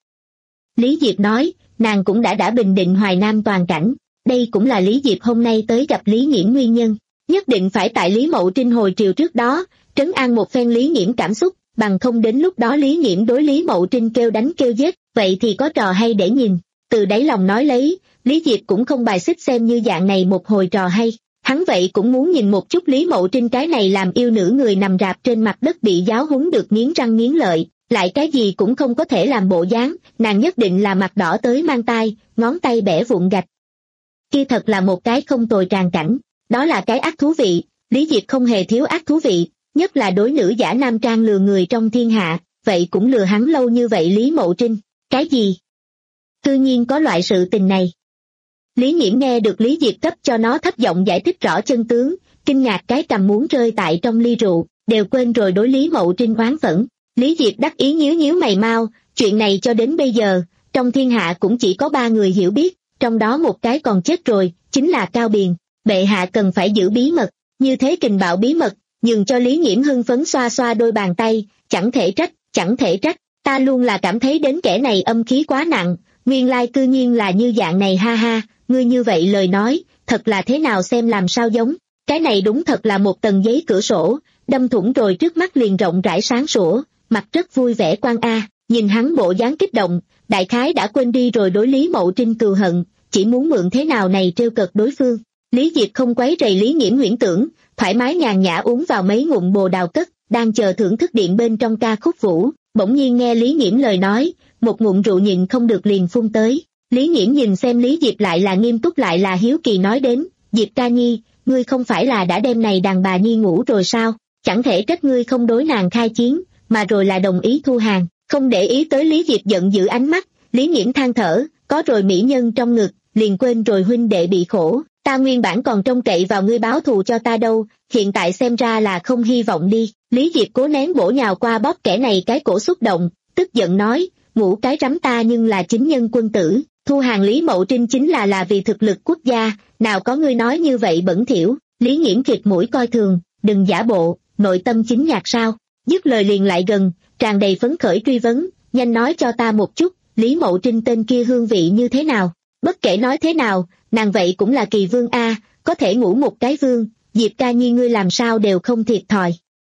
Lý Diệp nói, nàng cũng đã đã bình định Hoài Nam toàn cảnh, đây cũng là Lý Diệp hôm nay tới gặp Lý Nghiễm nguyên nhân, nhất định phải tại Lý Mậu Trinh hồi triều trước đó, trấn an một phen Lý Nghiễm cảm xúc, bằng không đến lúc đó Lý Nghiễm đối Lý Mậu Trinh kêu đánh kêu giết, vậy thì có trò hay để nhìn. Từ đáy lòng nói lấy, Lý Diệp cũng không bài xích xem như dạng này một hồi trò hay, hắn vậy cũng muốn nhìn một chút Lý Mậu Trinh cái này làm yêu nữ người nằm rạp trên mặt đất bị giáo huấn được nghiến răng nghiến lợi, lại cái gì cũng không có thể làm bộ dáng, nàng nhất định là mặt đỏ tới mang tai, ngón tay bẻ vụn gạch. Kia thật là một cái không tồi tràng cảnh, đó là cái ác thú vị, Lý Diệp không hề thiếu ác thú vị, nhất là đối nữ giả nam trang lừa người trong thiên hạ, vậy cũng lừa hắn lâu như vậy Lý Mậu Trinh, cái gì? Tự nhiên có loại sự tình này. Lý Nghiễm nghe được Lý Diệp cấp cho nó thấp giọng giải thích rõ chân tướng, kinh ngạc cái cằm muốn rơi tại trong ly rượu, đều quên rồi đối Lý Mậu Trinh oán phẫn. Lý Diệp đắc ý nhíu nhíu mày mau, chuyện này cho đến bây giờ, trong thiên hạ cũng chỉ có ba người hiểu biết, trong đó một cái còn chết rồi, chính là Cao Biền. Bệ hạ cần phải giữ bí mật, như thế kình bạo bí mật, nhường cho Lý Nghiễm hưng phấn xoa xoa đôi bàn tay, chẳng thể trách, chẳng thể trách, ta luôn là cảm thấy đến kẻ này âm khí quá nặng, nguyên lai cư nhiên là như dạng này ha ha, ngươi như vậy lời nói, thật là thế nào xem làm sao giống, cái này đúng thật là một tầng giấy cửa sổ, đâm thủng rồi trước mắt liền rộng rãi sáng sủa, mặt rất vui vẻ quan a, nhìn hắn bộ dáng kích động, đại khái đã quên đi rồi đối Lý Mậu Trinh cừu hận, chỉ muốn mượn thế nào này trêu cợt đối phương. Lý Diệp không quấy rầy Lý Nghiễm huyễn tưởng, thoải mái nhàn nhã uống vào mấy ngụm bồ đào cất, đang chờ thưởng thức điện bên trong ca khúc vũ, bỗng nhiên nghe Lý Nghiễm lời nói, một ngụm rượu nhịn không được liền phun tới. Lý Nghiễm nhìn xem Lý Diệp lại là nghiêm túc lại là hiếu kỳ nói đến, Diệp ca nhi, ngươi không phải là đã đem này đàn bà nhi ngủ rồi sao, chẳng thể trách ngươi không đối nàng khai chiến, mà rồi là đồng ý thu hàng, không để ý tới Lý Diệp giận dữ ánh mắt, Lý Nghiễm than thở, có rồi mỹ nhân trong ngực, liền quên rồi huynh đệ bị khổ, ta nguyên bản còn trông cậy vào ngươi báo thù cho ta đâu, hiện tại xem ra là không hy vọng đi. Lý Diệp cố nén bổ nhào qua bóp kẻ này cái cổ xúc động, tức giận nói, ngủ cái rắm ta nhưng là chính nhân quân tử, thu hàng Lý Mậu Trinh chính là là vì thực lực quốc gia, nào có ngươi nói như vậy bẩn thỉu. Lý Nghiễm kiệt mũi coi thường, đừng giả bộ, nội tâm chính nhạc sao, dứt lời liền lại gần, tràn đầy phấn khởi truy vấn, nhanh nói cho ta một chút, Lý Mậu Trinh tên kia hương vị như thế nào, bất kể nói thế nào, nàng vậy cũng là kỳ vương a, có thể ngủ một cái vương, Diệp ca nhi ngươi làm sao đều không thiệt thòi.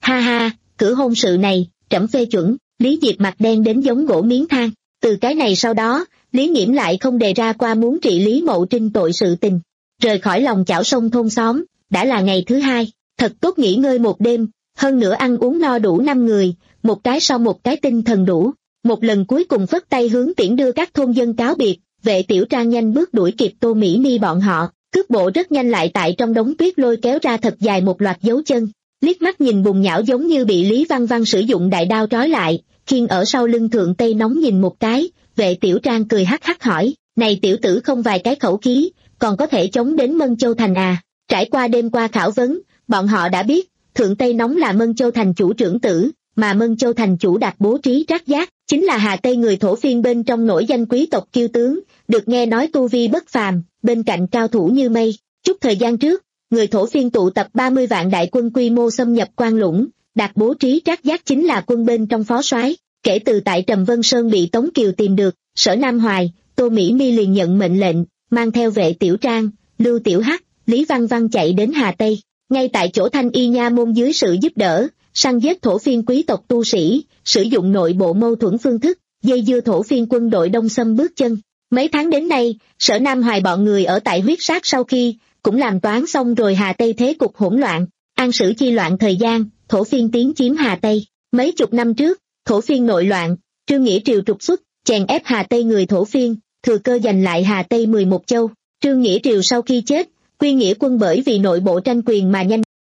Ha ha, cử hôn sự này, trẫm phê chuẩn. Lý Diệp mặt đen đến giống gỗ miếng than. Từ cái này sau đó, Lý Nghiễm lại không đề ra qua muốn trị Lý Mậu Trinh tội sự tình. Rời khỏi lòng chảo sông thôn xóm, đã là ngày thứ hai, thật tốt nghỉ ngơi một đêm, hơn nữa ăn uống no đủ năm người, một cái sau một cái tinh thần đủ. Một lần cuối cùng phất tay hướng tiễn đưa các thôn dân cáo biệt, Vệ Tiểu Trang nhanh bước đuổi kịp Tô Mỹ Ni bọn họ, cước bộ rất nhanh lại tại trong đống tuyết lôi kéo ra thật dài một loạt dấu chân. Liếc mắt nhìn bùn nhão giống như bị Lý Văn Văn sử dụng đại đao trói lại, khiêng ở sau lưng Thượng Tây Nóng nhìn một cái, Vệ Tiểu Trang cười hắc hắc hỏi, này tiểu tử không vài cái khẩu khí, còn có thể chống đến Mân Châu Thành à? Trải qua đêm qua khảo vấn, bọn họ đã biết, Thượng Tây Nóng là Mân Châu Thành chủ trưởng tử, mà Mân Châu Thành chủ đạt bố trí trác giác, chính là Hà Tây người thổ phiên bên trong nổi danh quý tộc kiêu tướng, được nghe nói tu vi bất phàm, bên cạnh cao thủ như mây. Chút thời gian trước, người thổ phiên tụ tập ba mươi vạn đại quân quy mô xâm nhập Quan Lũng, đạt bố trí trác giác chính là quân bên trong phó soái. Kể từ tại Trầm Vân Sơn bị Tống Kiều tìm được, Sở Nam Hoài, Tô Mỹ Mi liền nhận mệnh lệnh, mang theo Vệ Tiểu Trang, Lưu Tiểu Hắc, Lý Văn Văn chạy đến Hà Tây, ngay tại chỗ Thanh Y Nha môn dưới sự giúp đỡ, săn giết thổ phiên quý tộc tu sĩ, sử dụng nội bộ mâu thuẫn phương thức, dây dưa thổ phiên quân đội đông xâm bước chân. Mấy tháng đến nay, Sở Nam Hoài bọn người ở tại huyết sát sau khi, cũng làm toán xong rồi Hà Tây thế cục hỗn loạn, an sử chi loạn thời gian, thổ phiên tiến chiếm Hà Tây. Mấy chục năm trước, thổ phiên nội loạn, Trương Nghĩa Triều trục xuất, chèn ép Hà Tây người thổ phiên, thừa cơ giành lại Hà Tây mười một châu. Trương Nghĩa Triều sau khi chết, Quy Nghĩa quân bởi vì nội bộ tranh quyền mà nhanh.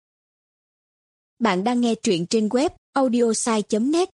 Bạn đang nghe truyện trên web audiosai chấm net.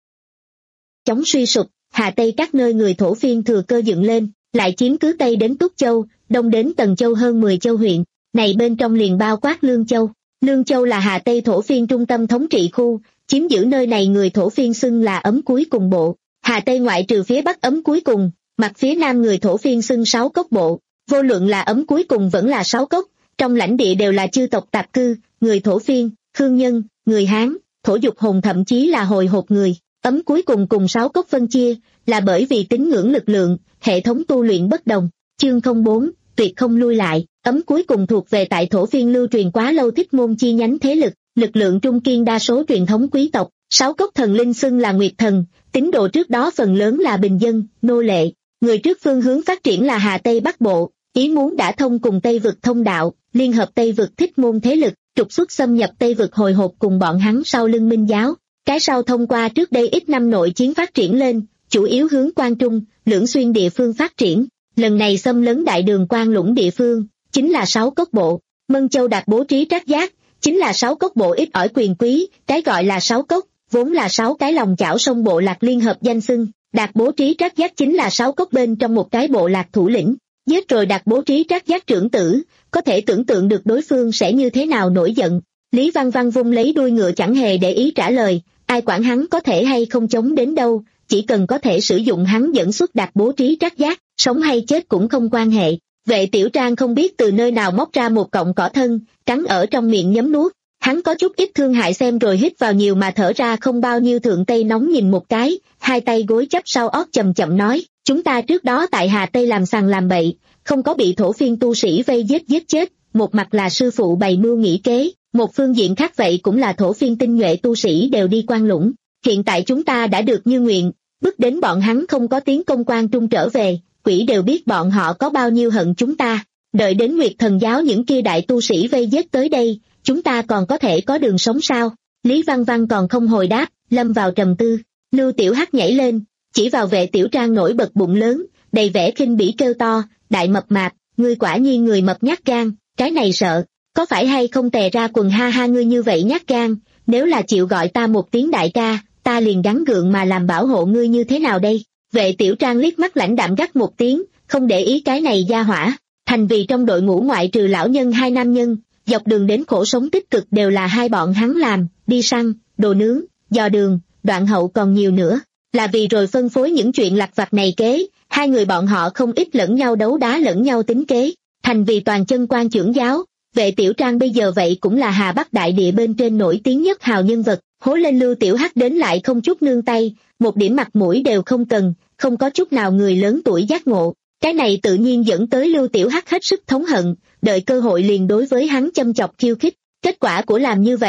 Chống suy sụp, Hà Tây các nơi người thổ phiên thừa cơ dựng lên, lại chiếm cứ Tây đến Túc Châu, Đông đến Tần Châu hơn mười châu huyện, này bên trong liền bao quát Lương Châu. Lương Châu là Hà Tây thổ phiên trung tâm thống trị khu, chiếm giữ nơi này người thổ phiên xưng là ấm cuối cùng bộ. Hà Tây ngoại trừ phía Bắc ấm cuối cùng, mặt phía Nam người thổ phiên xưng sáu cốc bộ, vô luận là ấm cuối cùng vẫn là sáu cốc, trong lãnh địa đều là chư tộc tạp cư, người thổ phiên, Khương Nhân, người Hán, thổ dục hồn thậm chí là hồi hộp người. Ấm cuối cùng cùng sáu cốc phân chia, là bởi vì tín ngưỡng lực lượng, hệ thống tu luyện bất đồng. Chương không bốn, tuyệt không lui lại, ấm cuối cùng thuộc về tại thổ phiên lưu truyền quá lâu Thích Môn chi nhánh thế lực, lực lượng trung kiên đa số truyền thống quý tộc. Sáu cốc thần linh xưng là Nguyệt Thần, tín đồ trước đó phần lớn là bình dân, nô lệ. Người trước phương hướng phát triển là Hà Tây Bắc Bộ, ý muốn đã thông cùng Tây vực thông đạo, liên hợp Tây vực Thích Môn thế lực, trục xuất xâm nhập Tây vực hồi hộp cùng bọn hắn sau lưng Minh giáo. Cái sau thông qua trước đây ít năm nội chiến phát triển lên, chủ yếu hướng Quan Trung, Lưỡng Xuyên địa phương phát triển. Lần này xâm lấn đại đường Quan Lũng địa phương, chính là sáu cốc bộ. Mân Châu đạt bố trí trác giác, chính là sáu cốc bộ ít ỏi quyền quý, cái gọi là sáu cốc, vốn là sáu cái lòng chảo sông bộ lạc liên hợp danh xưng. Đạt bố trí trác giác chính là sáu cốc bên trong một cái bộ lạc thủ lĩnh. Giết rồi đạt bố trí trác giác trưởng tử, có thể tưởng tượng được đối phương sẽ như thế nào nổi giận. Lý Văn Văn vung lấy đuôi ngựa chẳng hề để ý trả lời, ai quản hắn có thể hay không chống đến đâu, chỉ cần có thể sử dụng hắn dẫn xuất đạt bố trí trác giác, sống hay chết cũng không quan hệ. Vệ Tiểu Trang không biết từ nơi nào móc ra một cọng cỏ thân, cắn ở trong miệng nhấm nuốt. Hắn có chút ít thương hại xem rồi hít vào nhiều mà thở ra không bao nhiêu. Thượng Tây Nóng nhìn một cái, hai tay gối chắp sau ót chậm chậm nói, chúng ta trước đó tại Hà Tây làm sằng làm bậy, không có bị thổ phiên tu sĩ vây giết giết chết, một mặt là sư phụ bày mưu nghĩ kế, một phương diện khác vậy cũng là thổ phiên tinh nhuệ tu sĩ đều đi Quan Lũng. Hiện tại chúng ta đã được như nguyện, bước đến bọn hắn không có tiến công Quan Trung trở về, quỷ đều biết bọn họ có bao nhiêu hận chúng ta. Đợi đến Nguyệt Thần giáo những kia đại tu sĩ vây giết tới đây, chúng ta còn có thể có đường sống sao? Lý Văn Văn còn không hồi đáp, lâm vào trầm tư. Lưu Tiểu Hắc nhảy lên, chỉ vào Vệ Tiểu Trang nổi bật bụng lớn, đầy vẻ khinh bỉ kêu to, đại mập mạp, ngươi quả nhiên người mập nhát gan, cái này sợ, có phải hay không tè ra quần ha ha ngươi như vậy nhát gan, nếu là chịu gọi ta một tiếng đại ca, ta liền gắng gượng mà làm bảo hộ ngươi như thế nào đây? Vệ Tiểu Trang liếc mắt lãnh đạm gắt một tiếng, không để ý cái này gia hỏa, thành vì trong đội ngũ ngoại trừ lão nhân hai nam nhân, dọc đường đến khổ sống tích cực đều là hai bọn hắn làm, đi săn, đồ nướng, dò đường, đoạn hậu còn nhiều nữa, là vì rồi phân phối những chuyện lặt vặt này kế, hai người bọn họ không ít lẫn nhau đấu đá lẫn nhau tính kế, thành vì toàn chân quan trưởng giáo. Vệ Tiểu Trang bây giờ vậy cũng là Hà Bắc đại địa bên trên nổi tiếng nhất hào nhân vật, hố lên Lưu Tiểu Hắc đến lại không chút nương tay, một điểm mặt mũi đều không cần, không có chút nào người lớn tuổi giác ngộ. Cái này tự nhiên dẫn tới Lưu Tiểu Hắc hết sức thống hận, đợi cơ hội liền đối với hắn châm chọc khiêu khích. Kết quả của làm như vậy,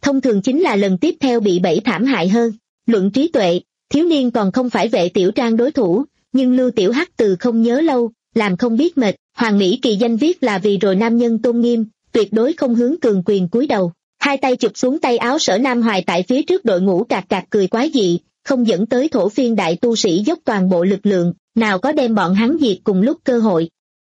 thông thường chính là lần tiếp theo bị bẫy thảm hại hơn. Luận trí tuệ, thiếu niên còn không phải Vệ Tiểu Trang đối thủ, nhưng Lưu Tiểu Hắc từ không nhớ lâu, làm không biết mệt. Hoàng Mỹ Kỳ danh viết là vì rồi nam nhân tôn nghiêm, tuyệt đối không hướng cường quyền cúi đầu. Hai tay chụp xuống tay áo Sở Nam Hoài tại phía trước đội ngũ cạc cạc cười quái dị, không dẫn tới thổ phiên đại tu sĩ dốc toàn bộ lực lượng, nào có đem bọn hắn diệt cùng lúc cơ hội.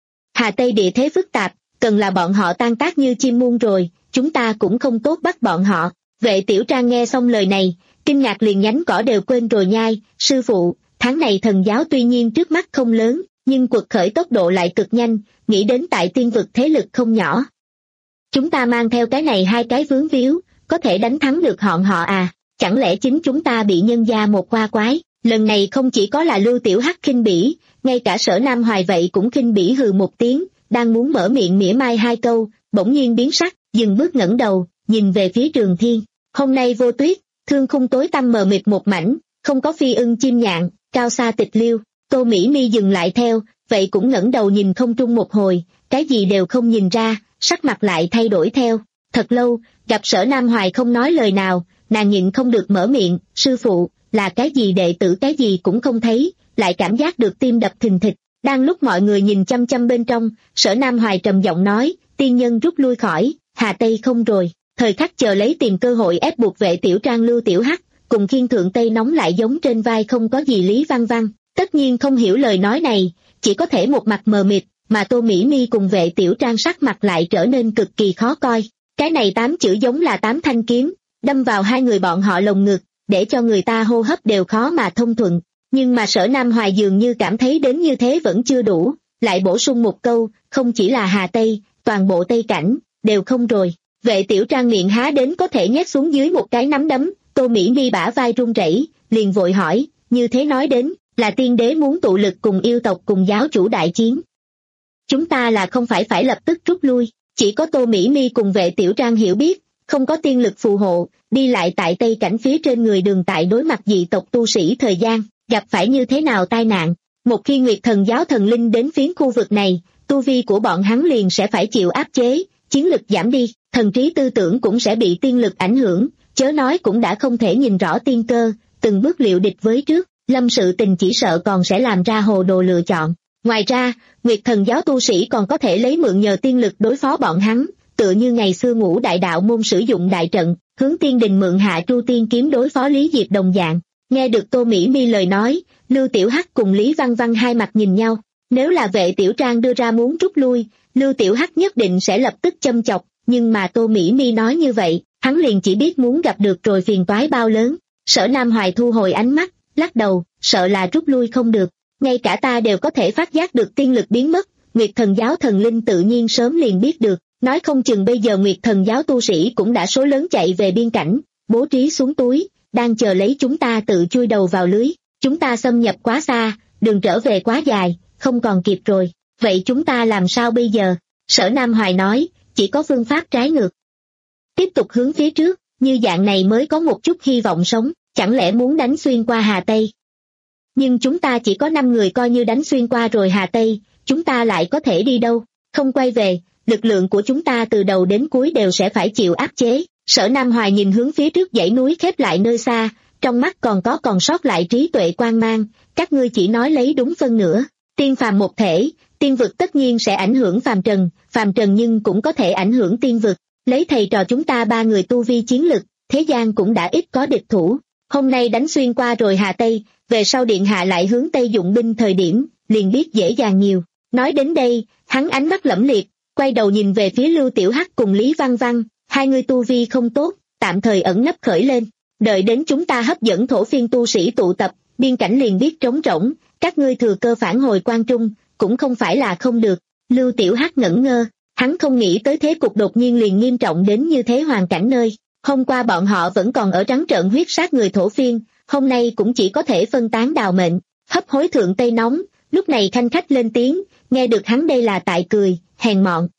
Hà Tây địa thế phức tạp, cần là bọn họ tan tác như chim muôn rồi, chúng ta cũng không tốt bắt bọn họ. Vệ Tiểu Trang nghe xong lời này, kinh ngạc liền nhánh cỏ đều quên rồi nhai, sư phụ, tháng này thần giáo tuy nhiên trước mắt không lớn, nhưng quật khởi tốc độ lại cực nhanh, nghĩ đến tại tiên vực thế lực không nhỏ. Chúng ta mang theo cái này hai cái vướng víu, có thể đánh thắng được họn họ à, chẳng lẽ chính chúng ta bị nhân gia một qua quái. Lần này không chỉ có là Lưu Tiểu Hắc khinh bỉ, ngay cả Sở Nam Hoài vậy cũng khinh bỉ hừ một tiếng, đang muốn mở miệng mỉa mai hai câu, bỗng nhiên biến sắc, dừng bước ngẩng đầu, nhìn về phía Trường Thiên. Hôm nay vô tuyết, thương khung tối tăm mờ mịt một mảnh, không có phi ưng chim nhạn, cao xa tịch liêu. Tô Mỹ Mi dừng lại theo, vậy cũng ngẩng đầu nhìn không trung một hồi, cái gì đều không nhìn ra, sắc mặt lại thay đổi theo. Thật lâu, gặp Sở Nam Hoài không nói lời nào, nàng nhịn không được mở miệng, sư phụ, là cái gì đệ tử cái gì cũng không thấy, lại cảm giác được tim đập thình thịch. Đang lúc mọi người nhìn chăm chăm bên trong, Sở Nam Hoài trầm giọng nói, tiên nhân rút lui khỏi, Hà Tây không rồi. Thời khắc chờ lấy tìm cơ hội ép buộc Vệ Tiểu Trang Lưu Tiểu Hắc, cùng Khiên Thượng Tây nóng lại giống trên vai không có gì Lý Văn Văn, tất nhiên không hiểu lời nói này, chỉ có thể một mặt mờ mịt, mà Tô Mỹ Mi cùng Vệ Tiểu Trang sắc mặt lại trở nên cực kỳ khó coi. Cái này tám chữ giống là tám thanh kiếm, đâm vào hai người bọn họ lồng ngực, để cho người ta hô hấp đều khó mà thông thuận. Nhưng mà Sở Nam Hoài dường như cảm thấy đến như thế vẫn chưa đủ, lại bổ sung một câu, không chỉ là Hà Tây, toàn bộ Tây Cảnh, đều không rồi. Vệ Tiểu Trang miệng há đến có thể nhét xuống dưới một cái nắm đấm, Tô Mỹ Mi bả vai run rẩy, liền vội hỏi, như thế nói đến, là tiên đế muốn tụ lực cùng yêu tộc cùng giáo chủ đại chiến. Chúng ta là không phải phải lập tức rút lui, chỉ có Tô Mỹ Mi cùng Vệ Tiểu Trang hiểu biết, không có tiên lực phù hộ, đi lại tại Tây Cảnh phía trên người đường tại đối mặt dị tộc tu sĩ thời gian, gặp phải như thế nào tai nạn. Một khi Nguyệt Thần giáo thần linh đến phiến khu vực này, tu vi của bọn hắn liền sẽ phải chịu áp chế, chiến lực giảm đi, thần trí tư tưởng cũng sẽ bị tiên lực ảnh hưởng, chớ nói cũng đã không thể nhìn rõ tiên cơ, từng bước liệu địch với trước, lâm sự tình chỉ sợ còn sẽ làm ra hồ đồ lựa chọn. Ngoài ra, Nguyệt Thần giáo tu sĩ còn có thể lấy mượn nhờ tiên lực đối phó bọn hắn, tựa như ngày xưa Ngũ Đại Đạo môn sử dụng đại trận, hướng tiên đình mượn hạ Tru Tiên kiếm đối phó Lý Diệp đồng dạng. Nghe được Tô Mỹ Mi lời nói, Lưu Tiểu Hắc cùng Lý Văn Văn hai mặt nhìn nhau, nếu là Vệ Tiểu Trang đưa ra muốn rút lui, Lưu Tiểu Hắc nhất định sẽ lập tức châm chọc, nhưng mà Tô Mỹ Mi nói như vậy, hắn liền chỉ biết muốn gặp được rồi phiền toái bao lớn. Sở Nam Hoài thu hồi ánh mắt, lắc đầu, sợ là rút lui không được, ngay cả ta đều có thể phát giác được tiên lực biến mất, Nguyệt Thần giáo thần linh tự nhiên sớm liền biết được, nói không chừng bây giờ Nguyệt Thần giáo tu sĩ cũng đã số lớn chạy về biên cảnh, bố trí xuống túi, đang chờ lấy chúng ta tự chui đầu vào lưới, chúng ta xâm nhập quá xa, đường trở về quá dài, không còn kịp rồi, vậy chúng ta làm sao bây giờ? Sở Nam Hoài nói, chỉ có phương pháp trái ngược. Tiếp tục hướng phía trước, như dạng này mới có một chút hy vọng sống, chẳng lẽ muốn đánh xuyên qua Hà Tây? Nhưng chúng ta chỉ có năm người coi như đánh xuyên qua rồi Hà Tây, chúng ta lại có thể đi đâu? Không quay về, lực lượng của chúng ta từ đầu đến cuối đều sẽ phải chịu áp chế. Sở Nam Hoài nhìn hướng phía trước dãy núi khép lại nơi xa, trong mắt còn có còn sót lại trí tuệ quang mang, các ngươi chỉ nói lấy đúng phân nửa. Tiên phàm một thể, tiên vực tất nhiên sẽ ảnh hưởng phàm trần, phàm trần nhưng cũng có thể ảnh hưởng tiên vực. Lấy thầy trò chúng ta ba người tu vi chiến lực, thế gian cũng đã ít có địch thủ. Hôm nay đánh xuyên qua rồi Hà Tây, về sau điện hạ lại hướng Tây dụng binh thời điểm, liền biết dễ dàng nhiều. Nói đến đây, hắn ánh mắt lẫm liệt, quay đầu nhìn về phía Lưu Tiểu Hắc cùng Lý Văn Văn, hai người tu vi không tốt, tạm thời ẩn nấp khởi lên. Đợi đến chúng ta hấp dẫn thổ phiên tu sĩ tụ tập, biên cảnh liền biết trống rỗng, các ngươi thừa cơ phản hồi Quan Trung, cũng không phải là không được. Lưu Tiểu Hắc ngẩn ngơ, hắn không nghĩ tới thế cục đột nhiên liền nghiêm trọng đến như thế hoàn cảnh nơi. Hôm qua bọn họ vẫn còn ở trắng trợn huyết sát người thổ phiên, hôm nay cũng chỉ có thể phân tán đào mệnh, hấp hối thượng Tây nóng, lúc này khanh khách lên tiếng, nghe được hắn đây là tại cười, hèn mọn.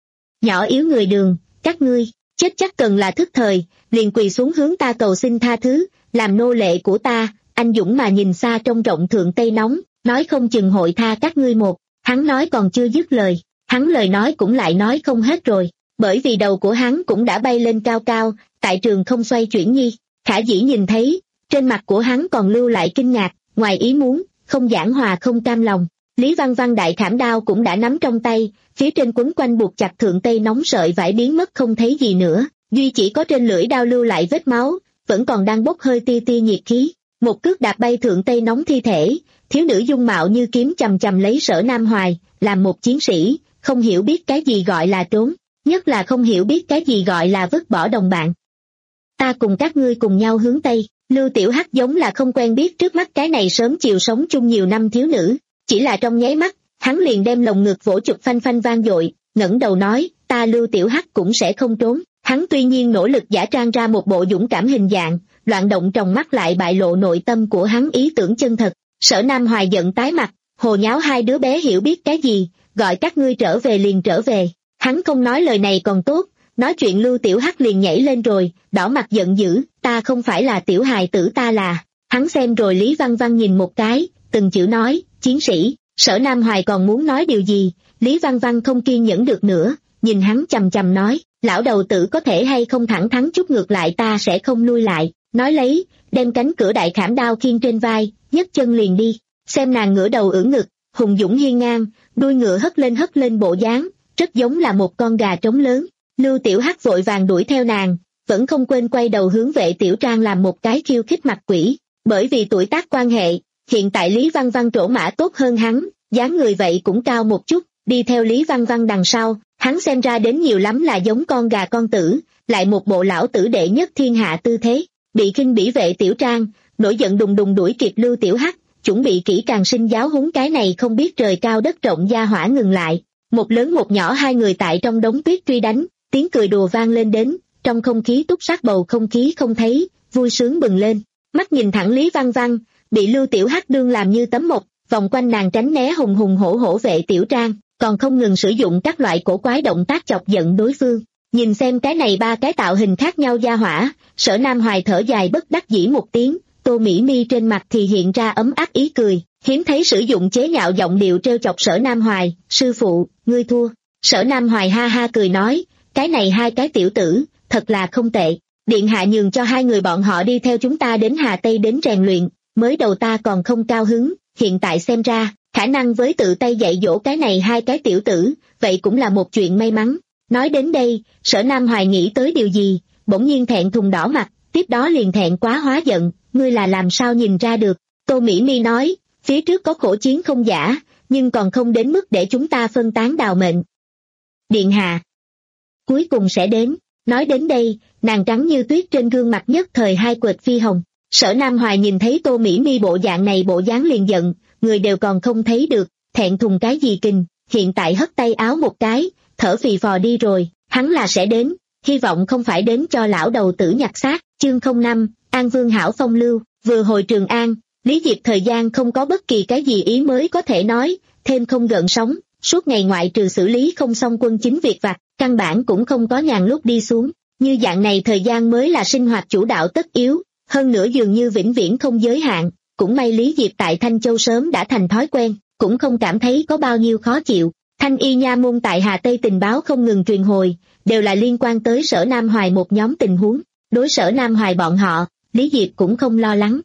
Nhỏ yếu người đường, các ngươi, chết chắc cần là thức thời, liền quỳ xuống hướng ta cầu xin tha thứ, làm nô lệ của ta, anh dũng mà nhìn xa trong rộng thượng Tây nóng, nói không chừng hội tha các ngươi một. Hắn nói còn chưa dứt lời, hắn lời nói cũng lại nói không hết rồi, bởi vì đầu của hắn cũng đã bay lên cao cao, tại trường không xoay chuyển nhi. Khả Dĩ nhìn thấy, trên mặt của hắn còn lưu lại kinh ngạc, ngoài ý muốn, không giảng hòa không cam lòng. Lý Văn Văn đại khảm đao cũng đã nắm trong tay, phía trên quấn quanh buộc chặt thượng tây nóng sợi vải biến mất không thấy gì nữa, duy chỉ có trên lưỡi đao lưu lại vết máu, vẫn còn đang bốc hơi tia tia nhiệt khí. Một cước đạp bay thượng tây nóng thi thể, thiếu nữ dung mạo như kiếm chầm chầm lấy Sở Nam Hoài, làm một chiến sĩ, không hiểu biết cái gì gọi là trốn, nhất là không hiểu biết cái gì gọi là vứt bỏ đồng bạn. Ta cùng các ngươi cùng nhau hướng Tây. Lưu Tiểu Hắc giống là không quen biết trước mắt cái này sớm chiều sống chung nhiều năm thiếu nữ, chỉ là trong nháy mắt, hắn liền đem lồng ngực vỗ chụp phanh phanh vang dội, ngẩng đầu nói, ta Lưu Tiểu Hắc cũng sẽ không trốn. Hắn tuy nhiên nỗ lực giả trang ra một bộ dũng cảm hình dạng, loạn động trong mắt lại bại lộ nội tâm của hắn ý tưởng chân thật. Sở Nam Hoài giận tái mặt, hồ nháo hai đứa bé hiểu biết cái gì, gọi các ngươi trở về liền trở về. Hắn không nói lời này còn tốt, nói chuyện Lưu Tiểu Hắc liền nhảy lên rồi, đỏ mặt giận dữ, ta không phải là tiểu hài tử ta là. Hắn xem rồi Lý Văn Văn nhìn một cái, từng chữ nói, chiến sĩ. Sở Nam Hoài còn muốn nói điều gì, Lý Văn Văn không kiên nhẫn được nữa, nhìn hắn chằm chằm nói, lão đầu tử có thể hay không thẳng thắn chút ngược lại ta sẽ không lui lại. Nói lấy, đem cánh cửa đại khảm đao khiêng trên vai, nhấc chân liền đi. Xem nàng ngửa đầu ưỡn ngực, hùng dũng hiên ngang, đuôi ngựa hất lên hất lên bộ dáng, rất giống là một con gà trống lớn. Lưu Tiểu Hắc vội vàng đuổi theo nàng, vẫn không quên quay đầu hướng Vệ Tiểu Trang làm một cái khiêu khích mặt quỷ. Bởi vì tuổi tác quan hệ, hiện tại Lý Văn Văn trổ mã tốt hơn hắn, dáng người vậy cũng cao một chút, đi theo Lý Văn Văn đằng sau, hắn xem ra đến nhiều lắm là giống con gà con tử, lại một bộ lão tử đệ nhất thiên hạ tư thế. Bị khinh bỉ Vệ Tiểu Trang, nổi giận đùng đùng đuổi kịp Lưu Tiểu Hắc, chuẩn bị kỹ càng sinh giáo huấn cái này không biết trời cao đất rộng gia hỏa ngừng lại. Một lớn một nhỏ hai người tại trong đống tuyết truy đánh, tiếng cười đùa vang lên đến, trong không khí túc sát bầu không khí không thấy, vui sướng bừng lên. Mắt nhìn thẳng Lý Văn Văn, bị Lưu Tiểu Hắc đương làm như tấm mộc, vòng quanh nàng tránh né hùng hùng hổ hổ Vệ Tiểu Trang, còn không ngừng sử dụng các loại cổ quái động tác chọc giận đối phương. Nhìn xem cái này ba cái tạo hình khác nhau gia hỏa, Sở Nam Hoài thở dài bất đắc dĩ một tiếng, Tô Mỹ Mi trên mặt thì hiện ra ấm áp ý cười, hiếm thấy sử dụng chế nhạo giọng điệu trêu chọc Sở Nam Hoài, sư phụ, ngươi thua. Sở Nam Hoài ha ha cười nói, cái này hai cái tiểu tử, thật là không tệ, điện hạ nhường cho hai người bọn họ đi theo chúng ta đến Hà Tây đến rèn luyện, mới đầu ta còn không cao hứng, hiện tại xem ra, khả năng với tự tay dạy dỗ cái này hai cái tiểu tử, vậy cũng là một chuyện may mắn. Nói đến đây, Sở Nam Hoài nghĩ tới điều gì, bỗng nhiên thẹn thùng đỏ mặt, tiếp đó liền thẹn quá hóa giận, ngươi là làm sao nhìn ra được. Tô Mỹ Mi nói, phía trước có khổ chiến không giả, nhưng còn không đến mức để chúng ta phân tán đào mệnh. Điện hạ cuối cùng sẽ đến. Nói đến đây, nàng trắng như tuyết trên gương mặt nhất thời hai quệt phi hồng. Sở Nam Hoài nhìn thấy Tô Mỹ Mi bộ dạng này bộ dáng liền giận, người đều còn không thấy được, thẹn thùng cái gì kình, hiện tại hất tay áo một cái, thở phì phò đi rồi, hắn là sẽ đến, hy vọng không phải đến cho lão đầu tử nhặt xác. Chương không năm, An Vương hảo phong lưu. Vừa hồi Trường An, Lý Diệp thời gian không có bất kỳ cái gì ý mới có thể nói, thêm không gợn sóng, suốt ngày ngoại trừ xử lý không xong quân chính việc vặt, căn bản cũng không có nhàn lúc đi xuống, như dạng này thời gian mới là sinh hoạt chủ đạo tất yếu, hơn nữa dường như vĩnh viễn không giới hạn, cũng may Lý Diệp tại Thanh Châu sớm đã thành thói quen, cũng không cảm thấy có bao nhiêu khó chịu. Thanh y nha môn tại Hà Tây tình báo không ngừng truyền hồi, đều là liên quan tới Sở Nam Hoài một nhóm tình huống, đối Sở Nam Hoài bọn họ, Lý Diệp cũng không lo lắng.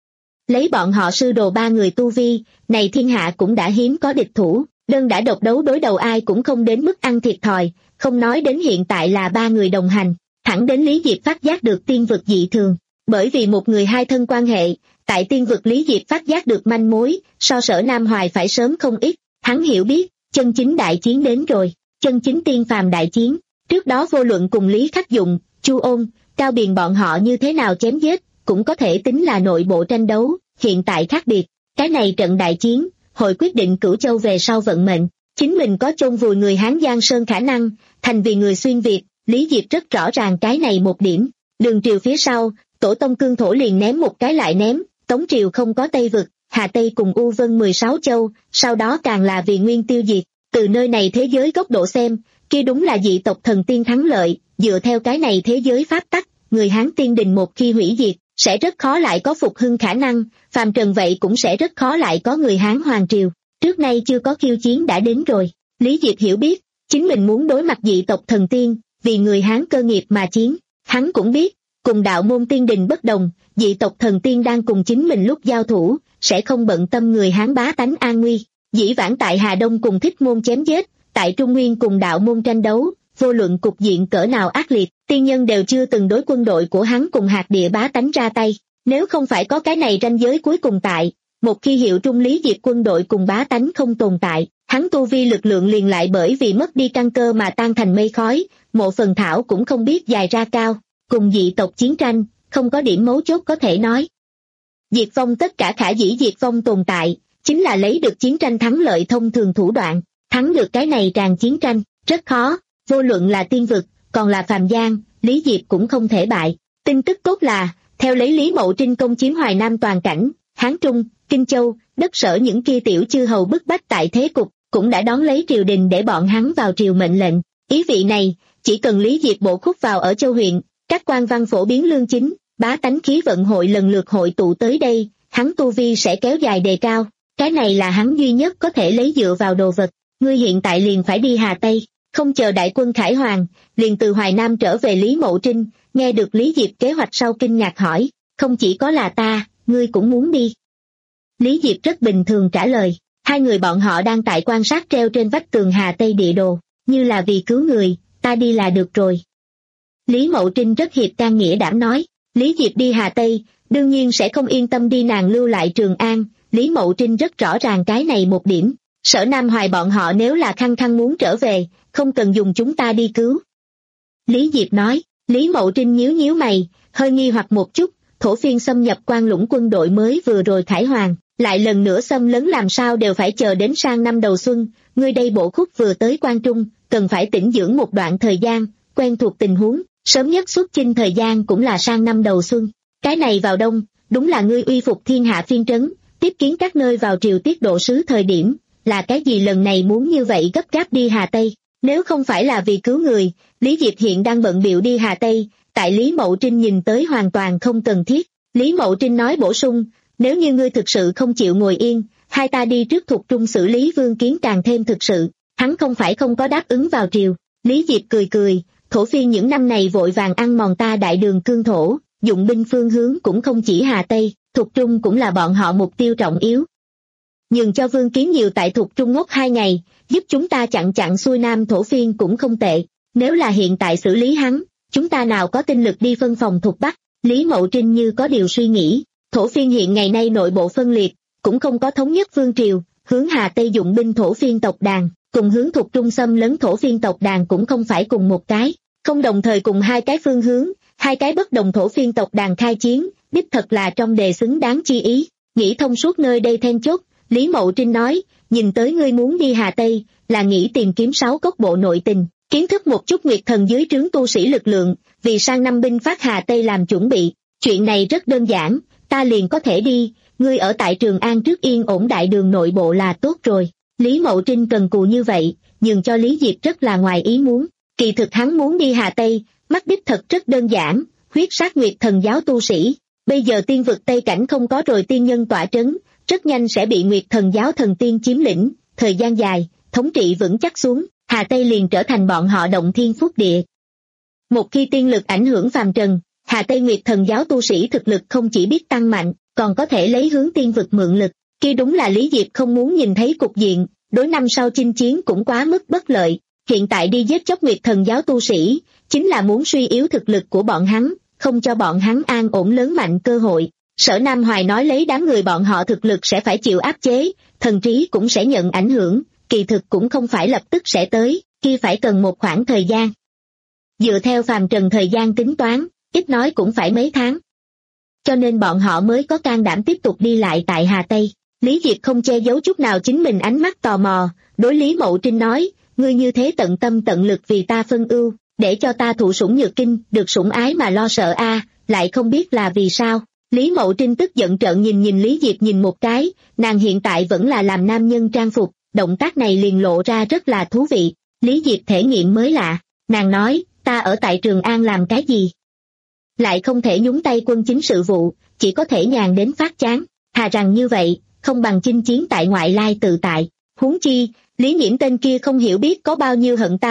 Lấy bọn họ sư đồ ba người tu vi, này thiên hạ cũng đã hiếm có địch thủ, đơn đã độc đấu đối đầu ai cũng không đến mức ăn thiệt thòi, không nói đến hiện tại là ba người đồng hành, thẳng đến Lý Diệp phát giác được tiên vực dị thường, bởi vì một người hai thân quan hệ, tại tiên vực Lý Diệp phát giác được manh mối, so Sở Nam Hoài phải sớm không ít, hắn hiểu biết, chân chính đại chiến đến rồi, chân chính tiên phàm đại chiến, trước đó vô luận cùng Lý Khắc Dụng, Chu Ôn, Cao Biền bọn họ như thế nào chém giết, cũng có thể tính là nội bộ tranh đấu, hiện tại khác biệt, cái này trận đại chiến, hội quyết định Cửu Châu về sau vận mệnh, chính mình có chôn vùi người Hán Giang Sơn khả năng, thành vì người xuyên Việt, Lý Diệp rất rõ ràng cái này một điểm, Đường Triều phía sau, Tổ Tông Cương Thổ liền ném một cái lại ném, Tống Triều không có Tây Vực, Hà Tây cùng U Vân mười sáu châu, sau đó càng là vì nguyên tiêu diệt, từ nơi này thế giới góc độ xem, kia đúng là dị tộc thần tiên thắng lợi, dựa theo cái này thế giới pháp tắc, người Hán tiên đình một khi hủy diệt, sẽ rất khó lại có phục hưng khả năng, phàm trần vậy cũng sẽ rất khó lại có người Hán hoàng triều, trước nay chưa có khiêu chiến đã đến rồi, Lý Diệp hiểu biết, chính mình muốn đối mặt dị tộc thần tiên, vì người Hán cơ nghiệp mà chiến. Hắn cũng biết, cùng đạo môn tiên đình bất đồng, dị tộc thần tiên đang cùng chính mình lúc giao thủ, sẽ không bận tâm người Hán bá tánh an nguy. Dĩ vãng tại Hà Đông cùng Thích Môn chém giết, tại Trung Nguyên cùng đạo môn tranh đấu, vô luận cục diện cỡ nào ác liệt, tiên nhân đều chưa từng đối quân đội của hắn cùng hạt địa bá tánh ra tay. Nếu không phải có cái này ranh giới cuối cùng tại, một khi hiệu trung lý diệt quân đội cùng bá tánh không tồn tại, hắn tu vi lực lượng liền lại bởi vì mất đi căn cơ mà tan thành mây khói, mộ phần thảo cũng không biết dài ra cao, cùng dị tộc chiến tranh, không có điểm mấu chốt có thể nói. Diệt vong tất cả khả dĩ diệt vong tồn tại, chính là lấy được chiến tranh thắng lợi thông thường thủ đoạn, thắng được cái này tràn chiến tranh, rất khó, vô luận là tiên vực, còn là phàm gian, Lý Diệp cũng không thể bại. Tin tức tốt là, theo lấy Lý Mậu Trinh công chiếm Hoài Nam toàn cảnh, Hán Trung, Kinh Châu, đất sở những kia tiểu chư hầu bức bách tại thế cục, cũng đã đón lấy triều đình để bọn hắn vào triều mệnh lệnh. Ý vị này, chỉ cần Lý Diệp bộ khúc vào ở châu huyện, các quan văn phổ biến lương chính, bá tánh khí vận hội lần lượt hội tụ tới đây, hắn tu vi sẽ kéo dài đề cao. Cái này là hắn duy nhất có thể lấy dựa vào đồ vật. Ngươi hiện tại liền phải đi Hà Tây, không chờ đại quân khải hoàng, liền từ Hoài Nam trở về. Lý Mậu Trinh nghe được Lý Diệp kế hoạch sau kinh ngạc hỏi, không chỉ có là ta, ngươi cũng muốn đi? Lý Diệp rất bình thường trả lời, hai người bọn họ đang tại quan sát treo trên vách tường Hà Tây địa đồ, như là vì cứu người, ta đi là được rồi. Lý Mậu Trinh rất hiệp can nghĩa đảm nói, Lý Diệp đi Hà Tây, đương nhiên sẽ không yên tâm đi nàng lưu lại Trường An. Lý Mậu Trinh rất rõ ràng cái này một điểm, Sở Nam Hoài bọn họ nếu là khăng khăng muốn trở về, không cần dùng chúng ta đi cứu. Lý Diệp nói. Lý Mậu Trinh nhíu nhíu mày, hơi nghi hoặc một chút, thổ phiên xâm nhập Quan Lũng quân đội mới vừa rồi khải hoàng, lại lần nữa xâm lấn làm sao đều phải chờ đến sang năm đầu xuân, ngươi đây bộ khúc vừa tới Quan Trung, cần phải tĩnh dưỡng một đoạn thời gian, quen thuộc tình huống, sớm nhất xuất chinh thời gian cũng là sang năm đầu xuân. Cái này vào đông, đúng là ngươi uy phục thiên hạ phiên trấn, tiếp kiến các nơi vào triều tiết độ sứ thời điểm, là cái gì lần này muốn như vậy gấp gáp đi Hà Tây? Nếu không phải là vì cứu người, Lý Diệp hiện đang bận bịu đi Hà Tây, tại Lý Mậu Trinh nhìn tới hoàn toàn không cần thiết. Lý Mậu Trinh nói bổ sung, nếu như ngươi thực sự không chịu ngồi yên, hai ta đi trước Thục Trung xử lý Vương Kiến càng thêm thực sự. Hắn không phải không có đáp ứng vào triều. Lý Diệp cười cười, thổ phiên những năm này vội vàng ăn mòn ta đại đường cương thổ, dụng binh phương hướng cũng không chỉ Hà Tây, Thục Trung cũng là bọn họ mục tiêu trọng yếu. Nhường cho Vương Kiến nhiều tại Thục Trung ngốc hai ngày, giúp chúng ta chặn chặn xuôi Nam thổ phiên cũng không tệ. Nếu là hiện tại xử lý hắn, chúng ta nào có tinh lực đi phân phòng Thục Bắc? Lý Mậu Trinh như có điều suy nghĩ, thổ phiên hiện ngày nay nội bộ phân liệt, cũng không có thống nhất vương triều, hướng Hà Tây dụng binh thổ phiên tộc đàn, cùng hướng Thục Trung xâm lấn thổ phiên tộc đàn cũng không phải cùng một cái, không đồng thời cùng hai cái phương hướng, hai cái bất đồng thổ phiên tộc đàn khai chiến, đích thật là trong đề xứng đáng chi ý. Nghĩ thông suốt nơi đây then chốt, Lý Mậu Trinh nói, nhìn tới ngươi muốn đi Hà Tây, là nghĩ tìm kiếm sáu cốc bộ nội tình, kiến thức một chút Nguyệt Thần dưới trướng tu sĩ lực lượng, vì sang năm binh phát Hà Tây làm chuẩn bị. Chuyện này rất đơn giản, ta liền có thể đi, ngươi ở tại Trường An trước yên ổn đại đường nội bộ là tốt rồi. Lý Mậu Trinh cần cù như vậy, nhường cho Lý Diệp rất là ngoài ý muốn. Kỳ thực hắn muốn đi Hà Tây, mắc đích thật rất đơn giản, huyết sát Nguyệt Thần giáo tu sĩ. Bây giờ tiên vực Tây Cảnh không có rồi tiên nhân tọa trấn, rất nhanh sẽ bị Nguyệt Thần giáo thần tiên chiếm lĩnh, thời gian dài, thống trị vững chắc xuống, Hà Tây liền trở thành bọn họ động thiên phúc địa. Một khi tiên lực ảnh hưởng phàm trần, Hà Tây Nguyệt Thần giáo tu sĩ thực lực không chỉ biết tăng mạnh, còn có thể lấy hướng tiên vực mượn lực, kia đúng là Lý Diệp không muốn nhìn thấy cục diện, đối năm sau chinh chiến cũng quá mức bất lợi, hiện tại đi giết chóc Nguyệt Thần giáo tu sĩ, chính là muốn suy yếu thực lực của bọn hắn, không cho bọn hắn an ổn lớn mạnh cơ hội. Sở Nam Hoài nói lấy đám người bọn họ thực lực sẽ phải chịu áp chế, thần trí cũng sẽ nhận ảnh hưởng, kỳ thực cũng không phải lập tức sẽ tới, kia phải cần một khoảng thời gian. Dựa theo phàm trần thời gian tính toán, ít nói cũng phải mấy tháng. Cho nên bọn họ mới có can đảm tiếp tục đi lại tại Hà Tây. Lý Diệp không che giấu chút nào chính mình ánh mắt tò mò, đối Lý Mậu Trinh nói, ngươi như thế tận tâm tận lực vì ta phân ưu, để cho ta thụ sủng nhược kinh, được sủng ái mà lo sợ a, lại không biết là vì sao. Lý Mậu Trinh tức giận trợn nhìn nhìn Lý Diệp nhìn một cái, nàng hiện tại vẫn là làm nam nhân trang phục, động tác này liền lộ ra rất là thú vị. Lý Diệp thể nghiệm mới lạ, nàng nói, ta ở tại Trường An làm cái gì? Lại không thể nhúng tay quân chính sự vụ, chỉ có thể nhàn đến phát chán, thà rằng như vậy, không bằng chinh chiến tại ngoại lai tự tại. Huống chi, Lý Nghiễm tên kia không hiểu biết có bao nhiêu hận ta,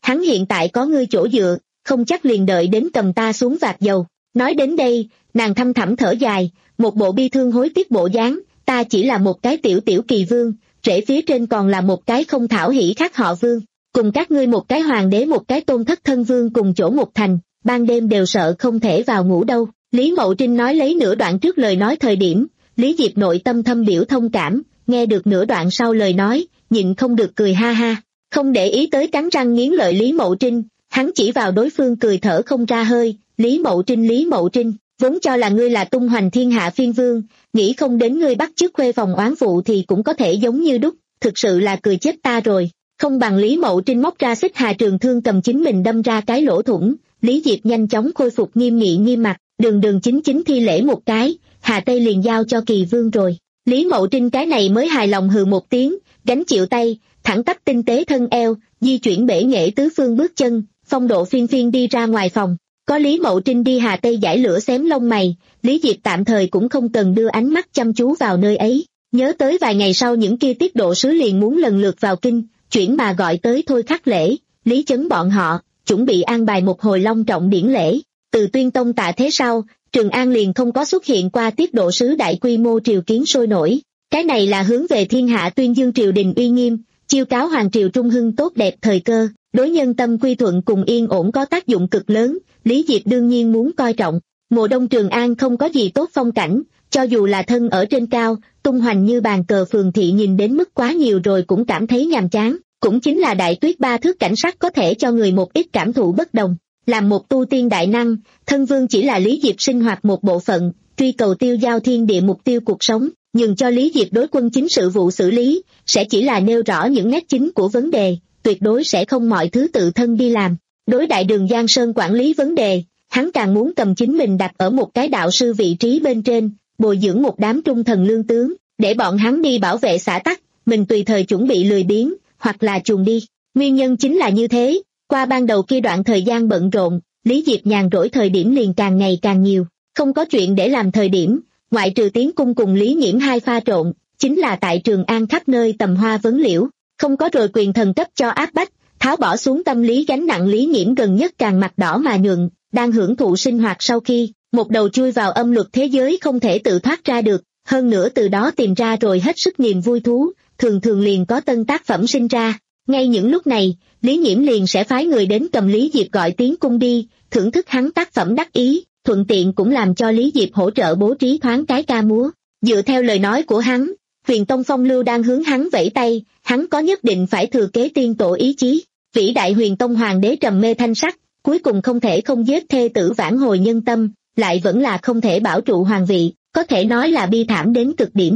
hắn hiện tại có ngươi chỗ dựa, không chắc liền đợi đến cầm ta xuống vạc dầu. Nói đến đây, nàng thăm thẳm thở dài, một bộ bi thương hối tiếc bộ dáng, ta chỉ là một cái tiểu tiểu kỳ vương, rễ phía trên còn là một cái không thảo hỷ khác họ Vương, cùng các ngươi một cái hoàng đế một cái tôn thất thân vương cùng chỗ một thành, ban đêm đều sợ không thể vào ngủ đâu. Lý Mậu Trinh nói lấy nửa đoạn trước lời nói thời điểm, Lý Diệp nội tâm thâm biểu thông cảm, nghe được nửa đoạn sau lời nói, nhịn không được cười ha ha, không để ý tới cắn răng nghiến lợi Lý Mậu Trinh, hắn chỉ vào đối phương cười thở không ra hơi. Lý Mậu Trinh Lý Mậu Trinh, vốn cho là ngươi là tung hoành thiên hạ phiên vương, nghĩ không đến ngươi bắt chước khuê phòng oán vụ thì cũng có thể giống như đúc, thực sự là cười chết ta rồi. Không bằng Lý Mậu Trinh móc ra xích hà trường thương cầm chính mình đâm ra cái lỗ thủng. Lý Diệp nhanh chóng khôi phục nghiêm nghị nghiêm mặt, đường đường chính chính thi lễ một cái, Hà Tây liền giao cho Kỳ Vương rồi. Lý Mậu Trinh cái này mới hài lòng hừ một tiếng, gánh chịu tay, thẳng tắp tinh tế thân eo, di chuyển bể nghệ tứ phương bước chân, phong độ phiên phiên đi ra ngoài phòng. Có Lý Mậu Trinh đi Hà Tây giải lửa xém lông mày, Lý Diệp tạm thời cũng không cần đưa ánh mắt chăm chú vào nơi ấy. Nhớ tới vài ngày sau những kia tiết độ sứ liền muốn lần lượt vào kinh, chuyển mà gọi tới Thôi Khắc Lễ, Lý Chấn bọn họ, chuẩn bị an bài một hồi long trọng điển lễ. Từ Tuyên Tông tạ thế sau, Trường An liền không có xuất hiện qua tiết độ sứ đại quy mô triều kiến sôi nổi. Cái này là hướng về thiên hạ tuyên dương triều đình uy nghiêm, chiêu cáo hoàng triều trung hưng tốt đẹp thời cơ, đối nhân tâm quy thuận cùng yên ổn có tác dụng cực lớn. Lý Diệp đương nhiên muốn coi trọng. Mùa đông Trường An không có gì tốt phong cảnh, cho dù là thân ở trên cao, tung hoành như bàn cờ phường thị nhìn đến mức quá nhiều rồi cũng cảm thấy nhàm chán, cũng chính là đại tuyết ba thước cảnh sắc có thể cho người một ít cảm thụ bất đồng. Làm một tu tiên đại năng, thân vương chỉ là Lý Diệp sinh hoạt một bộ phận, truy cầu tiêu giao thiên địa mục tiêu cuộc sống, nhưng cho Lý Diệp đối quân chính sự vụ xử lý, sẽ chỉ là nêu rõ những nét chính của vấn đề, tuyệt đối sẽ không mọi thứ tự thân đi làm. Đối đại đường Giang Sơn quản lý vấn đề, hắn càng muốn cầm chính mình đặt ở một cái đạo sư vị trí bên trên, bồi dưỡng một đám trung thần lương tướng, để bọn hắn đi bảo vệ xã tắc, mình tùy thời chuẩn bị lười biếng, hoặc là chuồn đi. Nguyên nhân chính là như thế, qua ban đầu kia đoạn thời gian bận rộn, Lý Diệp nhàn rỗi thời điểm liền càng ngày càng nhiều, không có chuyện để làm thời điểm, ngoại trừ tiến cung cùng Lý Nghiễm hai pha trộn, chính là tại Trường An khắp nơi tầm hoa vấn liễu, không có rồi quyền thần cấp cho áp bách, tháo bỏ xuống tâm lý gánh nặng. Lý Nghiễm gần nhất càng mặt đỏ mà nhuận, đang hưởng thụ sinh hoạt sau khi, một đầu chui vào âm luật thế giới không thể tự thoát ra được, hơn nữa từ đó tìm ra rồi hết sức niềm vui thú, thường thường liền có tân tác phẩm sinh ra. Ngay những lúc này, Lý Nghiễm liền sẽ phái người đến cầm Lý Diệp gọi tiến cung đi, thưởng thức hắn tác phẩm đắc ý, thuận tiện cũng làm cho Lý Diệp hỗ trợ bố trí thoáng cái ca múa. Dựa theo lời nói của hắn, Huyền Tông Phong Lưu đang hướng hắn vẫy tay, hắn có nhất định phải thừa kế tiên tổ ý chí. Vĩ đại Huyền Tông hoàng đế trầm mê thanh sắc, cuối cùng không thể không giết thê tử vãn hồi nhân tâm, lại vẫn là không thể bảo trụ hoàng vị, có thể nói là bi thảm đến cực điểm.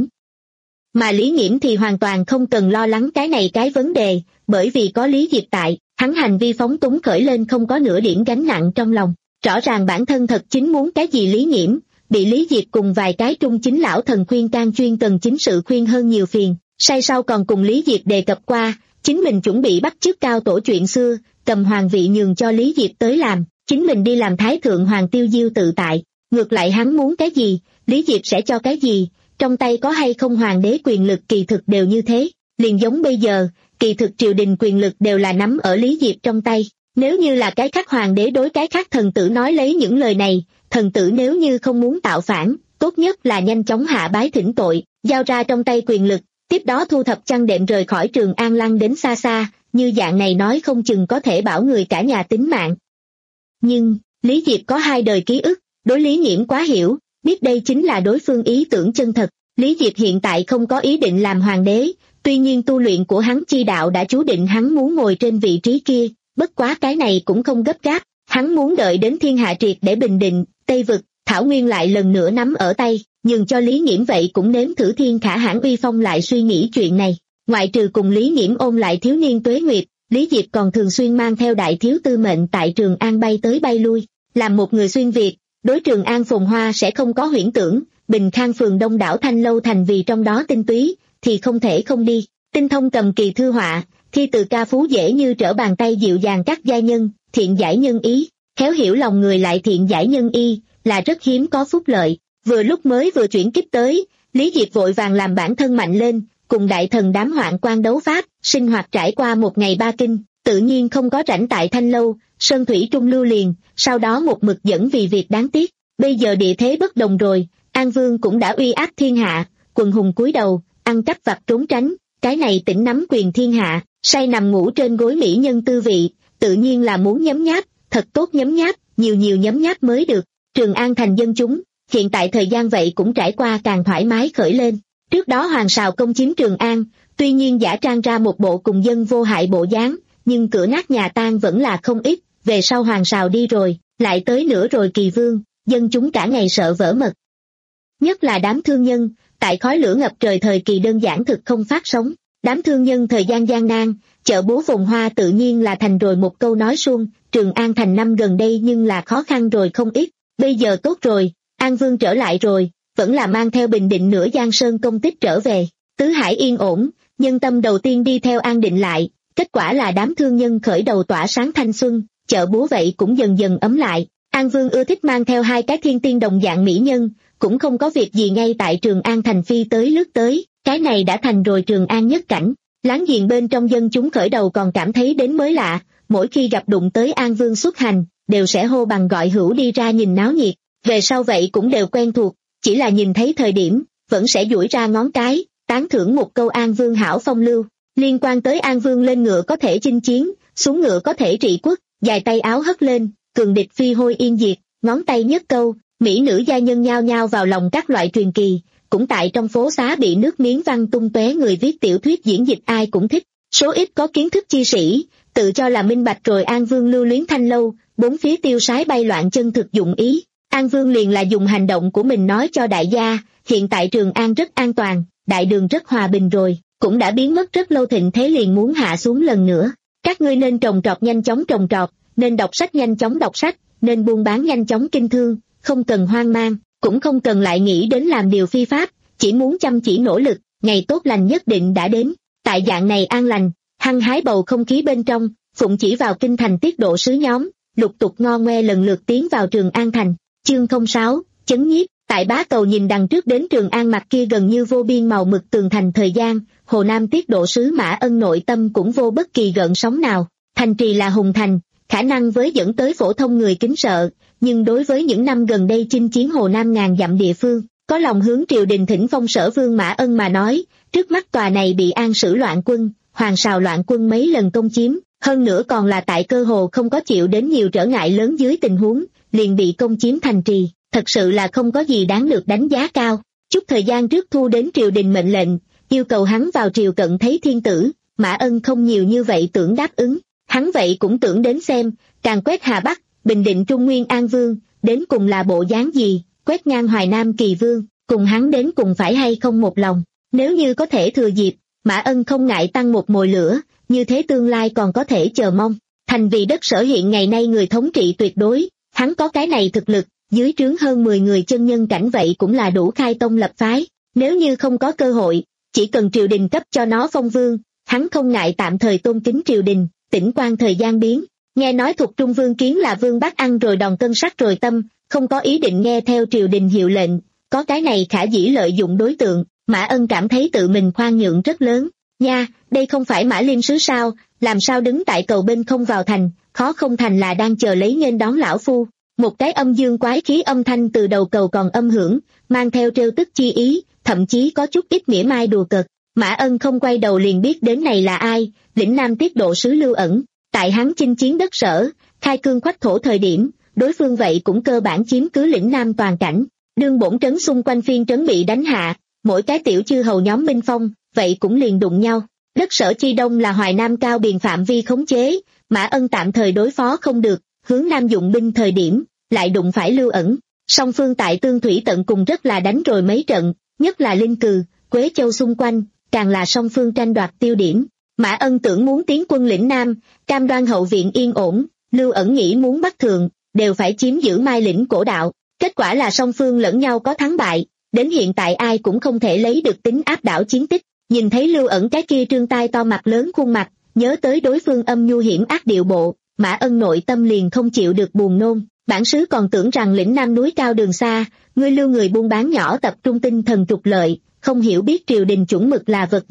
Mà Lý Nghiễm thì hoàn toàn không cần lo lắng cái này cái vấn đề, bởi vì có Lý Diệp tại, hắn hành vi phóng túng khởi lên không có nửa điểm gánh nặng trong lòng. Rõ ràng bản thân thật chính muốn cái gì Lý Nghiễm, bị Lý Diệp cùng vài cái trung chính lão thần khuyên can chuyên cần chính sự khuyên hơn nhiều phiền, say sau còn cùng Lý Diệp đề cập qua, chính mình chuẩn bị bắt chước cao tổ chuyện xưa, cầm hoàng vị nhường cho Lý Diệp tới làm, chính mình đi làm thái thượng hoàng tiêu diêu tự tại. Ngược lại hắn muốn cái gì, Lý Diệp sẽ cho cái gì, trong tay có hay không hoàng đế quyền lực kỳ thực đều như thế, liền giống bây giờ, kỳ thực triều đình quyền lực đều là nắm ở Lý Diệp trong tay. Nếu như là cái khác hoàng đế đối cái khác thần tử nói lấy những lời này, thần tử nếu như không muốn tạo phản, tốt nhất là nhanh chóng hạ bái thỉnh tội, giao ra trong tay quyền lực, tiếp đó thu thập chăn đệm rời khỏi Trường An lăn đến xa xa, như dạng này nói không chừng có thể bảo người cả nhà tính mạng. Nhưng, Lý Diệp có hai đời ký ức, đối Lý Nghiễm quá hiểu, biết đây chính là đối phương ý tưởng chân thật. Lý Diệp hiện tại không có ý định làm hoàng đế, tuy nhiên tu luyện của hắn chi đạo đã chú định hắn muốn ngồi trên vị trí kia, bất quá cái này cũng không gấp gáp, hắn muốn đợi đến thiên hạ triệt để bình định, Tây Vực, Thảo Nguyên lại lần nữa nắm ở tay, nhưng cho Lý Nghiễm vậy cũng nếm thử thiên khả hãn uy phong lại suy nghĩ chuyện này. Ngoại trừ cùng Lý Nghiễm ôn lại thiếu niên tuế nguyệt, Lý Diệp còn thường xuyên mang theo đại thiếu tư mệnh tại Trường An bay tới bay lui, làm một người xuyên Việt, đối Trường An phồn hoa sẽ không có huyễn tưởng, Bình Khang phường đông đảo Thanh Lâu thành vì trong đó tinh túy, thì không thể không đi. Tinh thông cầm kỳ thư họa, thi từ ca phú dễ như trở bàn tay dịu dàng các giai nhân, thiện giải nhân ý, khéo hiểu lòng người lại thiện giải nhân y, là rất hiếm có phúc lợi. Vừa lúc mới vừa chuyển kiếp tới, Lý Diệp vội vàng làm bản thân mạnh lên, cùng đại thần đám hoạn quan đấu pháp, sinh hoạt trải qua một ngày ba kinh, tự nhiên không có rảnh tại Thanh Lâu, Sơn Thủy Trung lưu liền, sau đó một mực dẫn vì việc đáng tiếc. Bây giờ địa thế bất đồng rồi, An Vương cũng đã uy áp thiên hạ, quần hùng cúi đầu, ăn cắp vặt trốn tránh, cái này tỉnh nắm quyền thiên hạ, say nằm ngủ trên gối mỹ nhân tư vị, tự nhiên là muốn nhấm nháp, thật tốt nhấm nháp, nhiều nhiều nhấm nháp mới được. Trường An thành dân chúng, hiện tại thời gian vậy cũng trải qua càng thoải mái khởi lên. Trước đó Hoàng Sào công chiếm Trường An, tuy nhiên giả trang ra một bộ cùng dân vô hại bộ dáng, nhưng cửa nát nhà tan vẫn là không ít. Về sau Hoàng Sào đi rồi, lại tới nữa rồi Kỳ Vương, dân chúng cả ngày sợ vỡ mật. Nhất là đám thương nhân, tại khói lửa ngập trời thời kỳ đơn giản thực không phát sống. Đám thương nhân thời gian gian nan, chợ búa phồn hoa tự nhiên là thành rồi một câu nói suông. Trường An thành năm gần đây nhưng là khó khăn rồi không ít. Bây giờ tốt rồi, An Vương trở lại rồi, vẫn là mang theo Bình Định nửa Giang Sơn công tích trở về. Tứ Hải yên ổn, nhân tâm đầu tiên đi theo An Định lại, kết quả là đám thương nhân khởi đầu tỏa sáng thanh xuân, chợ búa vậy cũng dần dần ấm lại. An Vương ưa thích mang theo hai cái thiên tiên đồng dạng mỹ nhân, cũng không có việc gì ngay tại Trường An thành phi tới lướt tới, cái này đã thành rồi Trường An nhất cảnh. Láng giềng bên trong dân chúng khởi đầu còn cảm thấy đến mới lạ, mỗi khi gặp đụng tới An Vương xuất hành, đều sẽ hô bằng gọi hữu đi ra nhìn náo nhiệt, về sau vậy cũng đều quen thuộc, chỉ là nhìn thấy thời điểm, vẫn sẽ duỗi ra ngón cái, tán thưởng một câu An Vương hảo phong lưu. Liên quan tới An Vương lên ngựa có thể chinh chiến, xuống ngựa có thể trị quốc, dài tay áo hất lên, cường địch phi hôi yên diệt, ngón tay nhất câu, mỹ nữ gia nhân nhao nhao vào lòng các loại truyền kỳ, cũng tại trong phố xá bị nước miếng văng tung tóe người viết tiểu thuyết diễn dịch ai cũng thích. Số ít có kiến thức chi sĩ, tự cho là minh bạch rồi An Vương lưu luyến Thanh Lâu, bốn phía tiêu sái bay loạn chân thực dụng ý. An Vương liền là dùng hành động của mình nói cho đại gia, hiện tại Trường An rất an toàn, đại đường rất hòa bình rồi, cũng đã biến mất rất lâu thịnh thế liền muốn hạ xuống lần nữa. Các ngươi nên trồng trọt nhanh chóng trồng trọt, nên đọc sách nhanh chóng đọc sách, nên buôn bán nhanh chóng kinh thương, không cần hoang mang, cũng không cần lại nghĩ đến làm điều phi pháp, chỉ muốn chăm chỉ nỗ lực, ngày tốt lành nhất định đã đến. Tại dạng này an lành, hăng hái bầu không khí bên trong, phụng chỉ vào kinh thành tiết độ sứ nhóm, lục tục ngo ngoe lần lượt tiến vào Trường An thành. Chương không sáu, chấn nhiếp. Tại bá cầu nhìn đằng trước đến Trường An mặt kia gần như vô biên màu mực tường thành thời gian, Hồ Nam tiết độ sứ Mã Ân nội tâm cũng vô bất kỳ gợn sóng nào. Thành trì là hùng thành, khả năng với dẫn tới phổ thông người kính sợ, nhưng đối với những năm gần đây chinh chiến Hồ Nam ngàn dặm địa phương, có lòng hướng triều đình thỉnh phong Sở Vương Mã Ân mà nói, trước mắt tòa này bị An Sử loạn quân, Hoàng Sào loạn quân mấy lần công chiếm, hơn nữa còn là tại cơ hồ không có chịu đến nhiều trở ngại lớn dưới tình huống, liền bị công chiếm thành trì, thật sự là không có gì đáng được đánh giá cao. Chút thời gian trước thu đến triều đình mệnh lệnh, yêu cầu hắn vào triều cận thấy thiên tử, Mã Ân không nhiều như vậy tưởng đáp ứng, hắn vậy cũng tưởng đến xem, càng quét Hà Bắc, Bình Định Trung Nguyên An Vương, đến cùng là bộ dáng gì, quét ngang Hoài Nam Kỳ Vương, cùng hắn đến cùng phải hay không một lòng. Nếu như có thể thừa dịp, Mã Ân không ngại tăng một mồi lửa, như thế tương lai còn có thể chờ mong. Thành vì đất Sở hiện ngày nay người thống trị tuyệt đối, hắn có cái này thực lực, dưới trướng hơn mười người chân nhân cảnh vậy cũng là đủ khai tông lập phái. Nếu như không có cơ hội, chỉ cần triều đình cấp cho nó phong vương, hắn không ngại tạm thời tôn kính triều đình, tĩnh quan thời gian biến. Nghe nói thuộc Trung Vương Kiến là vương bác ăn rồi đòn cân sắc rồi tâm, không có ý định nghe theo triều đình hiệu lệnh, có cái này khả dĩ lợi dụng đối tượng, Mã Ân cảm thấy tự mình khoan nhượng rất lớn. Nha, đây không phải Mã Liêm Sứ sao, làm sao đứng tại cầu bên không vào thành, khó không thành là đang chờ lấy nghênh đón lão phu. Một cái âm dương quái khí âm thanh từ đầu cầu còn âm hưởng, mang theo trêu tức chi ý, thậm chí có chút ít mỉa mai đùa cợt. Mã Ân không quay đầu liền biết đến này là ai, lĩnh Nam tiết độ sứ Lưu Ẩn. Tại hắn chinh chiến đất Sở, khai cương khoách thổ thời điểm, đối phương vậy cũng cơ bản chiếm cứ lĩnh Nam toàn cảnh. Đương bổn trấn xung quanh phiên trấn bị đánh hạ, mỗi cái tiểu chư hầu nhóm binh phong, vậy cũng liền đụng nhau. Đất Sở chi đông là Hoài Nam cao biên phạm vi khống chế, Mã Ân tạm thời đối phó không được, hướng Nam dụng binh thời điểm, lại đụng phải Lưu Ẩn. Song phương tại Tương Thủy tận cùng rất là đánh rồi mấy trận, nhất là Linh Cừ, Quế Châu xung quanh, càng là song phương tranh đoạt tiêu điểm. Mã Ân tưởng muốn tiến quân lĩnh Nam, cam đoan hậu viện yên ổn, Lưu Ẩn nghĩ muốn bắt Thượng, đều phải chiếm giữ Mai lĩnh Cổ Đạo. Kết quả là song phương lẫn nhau có thắng bại, đến hiện tại ai cũng không thể lấy được tính áp đảo chiến tích. Nhìn thấy Lưu Ẩn cái kia trương tai to mặt lớn khuôn mặt, nhớ tới đối phương âm nhu hiểm ác điệu bộ, Mã Ân nội tâm liền không chịu được buồn nôn. Bản sứ còn tưởng rằng lĩnh Nam núi cao đường xa, ngươi Lưu người buôn bán nhỏ tập trung tinh thần trục lợi, không hiểu biết triều đình chuẩn mực là vật gì,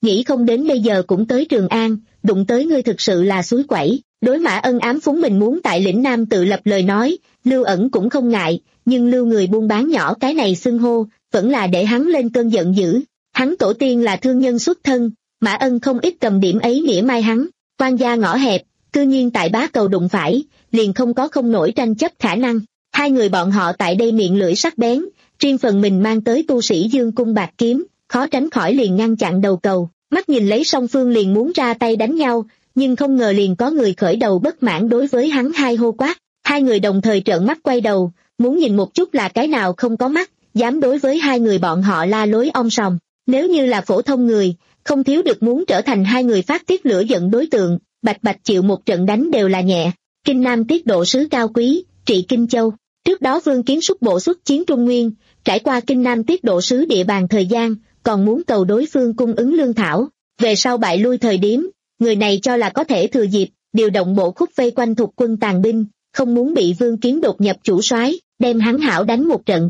nghĩ không đến bây giờ cũng tới Trường An, đụng tới ngươi thực sự là suối quẩy. Đối Mã Ân ám phúng mình muốn tại lĩnh Nam tự lập lời nói, Lưu Ẩn cũng không ngại, nhưng Lưu người buôn bán nhỏ cái này xưng hô, vẫn là để hắn lên cơn giận dữ. Hắn tổ tiên là thương nhân xuất thân, Mã Ân không ít cầm điểm ấy mỉa mai hắn, quan gia ngõ hẹp, cư nhiên tại bá cầu đụng phải, liền không có không nổi tranh chấp khả năng. Hai người bọn họ tại đây miệng lưỡi sắc bén, riêng phần mình mang tới tu sĩ dương cung bạc kiếm, khó tránh khỏi liền ngăn chặn đầu cầu, mắt nhìn lấy song phương liền muốn ra tay đánh nhau, nhưng không ngờ liền có người khởi đầu bất mãn đối với hắn hai hô quát. Hai người đồng thời trợn mắt quay đầu, muốn nhìn một chút là cái nào không có mắt, dám đối với hai người bọn họ la lối om sòm. Nếu như là phổ thông người, không thiếu được muốn trở thành hai người phát tiết lửa giận đối tượng, bạch bạch chịu một trận đánh đều là nhẹ. Kinh Nam tiết độ sứ cao quý, trị Kinh Châu. Trước đó Vương Kiến xuất bộ xuất chiến Trung Nguyên, trải qua Kinh Nam tiết độ sứ địa bàn thời gian, còn muốn cầu đối phương cung ứng lương thảo. Về sau bại lui thời điểm, người này cho là có thể thừa dịp, điều động bộ khúc vây quanh thuộc quân tàn binh, không muốn bị Vương Kiến đột nhập chủ soái, đem hắn hảo đánh một trận.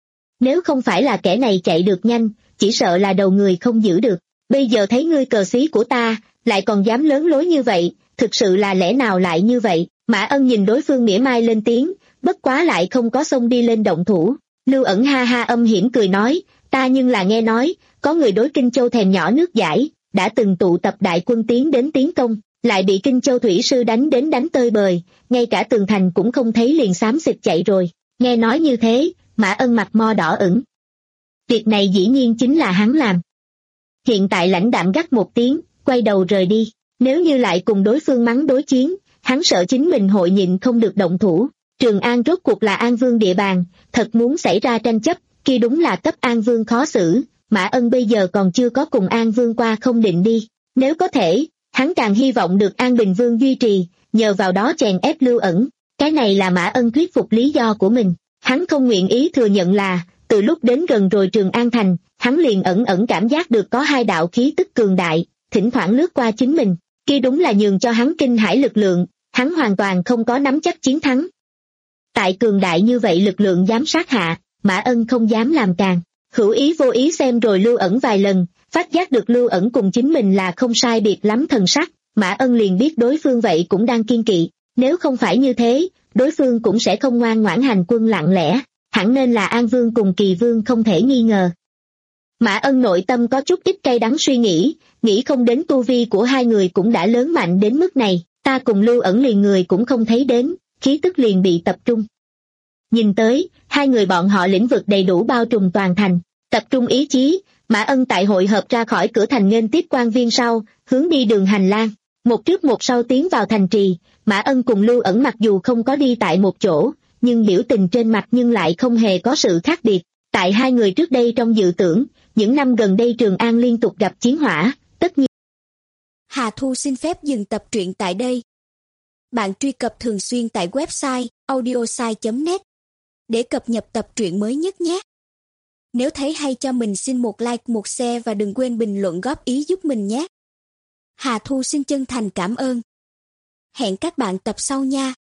Nếu không phải là kẻ này chạy được nhanh, chỉ sợ là đầu người không giữ được. Bây giờ thấy ngươi cờ xí của ta, lại còn dám lớn lối như vậy, thực sự là lẽ nào lại như vậy? Mã Ân nhìn đối phương mỉa mai lên tiếng, bất quá lại không có xông đi lên động thủ. Lưu Ẩn ha ha âm hiểm cười nói, ta nhưng là nghe nói, có người đối Kinh Châu thèm nhỏ nước giải, đã từng tụ tập đại quân tiến đến tiến công, lại bị Kinh Châu thủy sư đánh đến đánh tơi bời, ngay cả tường thành cũng không thấy liền xám xịt chạy rồi. Nghe nói như thế, Mã Ân mặt mo đỏ ửng. Việc này dĩ nhiên chính là hắn làm. Hiện tại lãnh đạm gắt một tiếng, quay đầu rời đi. Nếu như lại cùng đối phương mắng đối chiến, hắn sợ chính mình hội nhịn không được động thủ. Trường An rốt cuộc là An Vương địa bàn, thật muốn xảy ra tranh chấp, kia đúng là cấp An Vương khó xử. Mã Ân bây giờ còn chưa có cùng An Vương qua không định đi. Nếu có thể, hắn càng hy vọng được An Bình Vương duy trì, nhờ vào đó chèn ép Lưu Ẩn. Cái này là Mã Ân thuyết phục lý do của mình. Hắn không nguyện ý thừa nhận là, từ lúc đến gần rồi Trường An thành, hắn liền ẩn ẩn cảm giác được có hai đạo khí tức cường đại, thỉnh thoảng lướt qua chính mình. Kia đúng là nhường cho hắn kinh hãi lực lượng, hắn hoàn toàn không có nắm chắc chiến thắng. Tại cường đại như vậy lực lượng giám sát hạ, Mã Ân không dám làm càng. Hữu ý vô ý xem rồi Lưu Ẩn vài lần, phát giác được Lưu Ẩn cùng chính mình là không sai biệt lắm thần sắc, Mã Ân liền biết đối phương vậy cũng đang kiên kỵ. Nếu không phải như thế, đối phương cũng sẽ không ngoan ngoãn hành quân lặng lẽ, hẳn nên là An Vương cùng Kỳ Vương không thể nghi ngờ. Mã Ân nội tâm có chút ít cay đắng suy nghĩ, nghĩ không đến tu vi của hai người cũng đã lớn mạnh đến mức này, ta cùng Lưu Ẩn liền người cũng không thấy đến, khí tức liền bị tập trung. Nhìn tới, hai người bọn họ lĩnh vực đầy đủ bao trùm toàn thành, tập trung ý chí, Mã Ân tại hội hợp ra khỏi cửa thành nghênh tiếp quan viên sau, hướng đi đường hành lang, một trước một sau tiến vào thành trì. Mã Ân cùng Lưu Ẩn mặc dù không có đi tại một chỗ, nhưng biểu tình trên mặt nhưng lại không hề có sự khác biệt. Tại hai người trước đây trong dự tưởng, những năm gần đây Trường An liên tục gặp chiến hỏa, tất nhiên. Hà Thu xin phép dừng tập truyện tại đây. Bạn truy cập thường xuyên tại website audiosai chấm net để cập nhật tập truyện mới nhất nhé. Nếu thấy hay cho mình xin một like, một share và đừng quên bình luận góp ý giúp mình nhé. Hà Thu xin chân thành cảm ơn. Hẹn các bạn tập sau nha.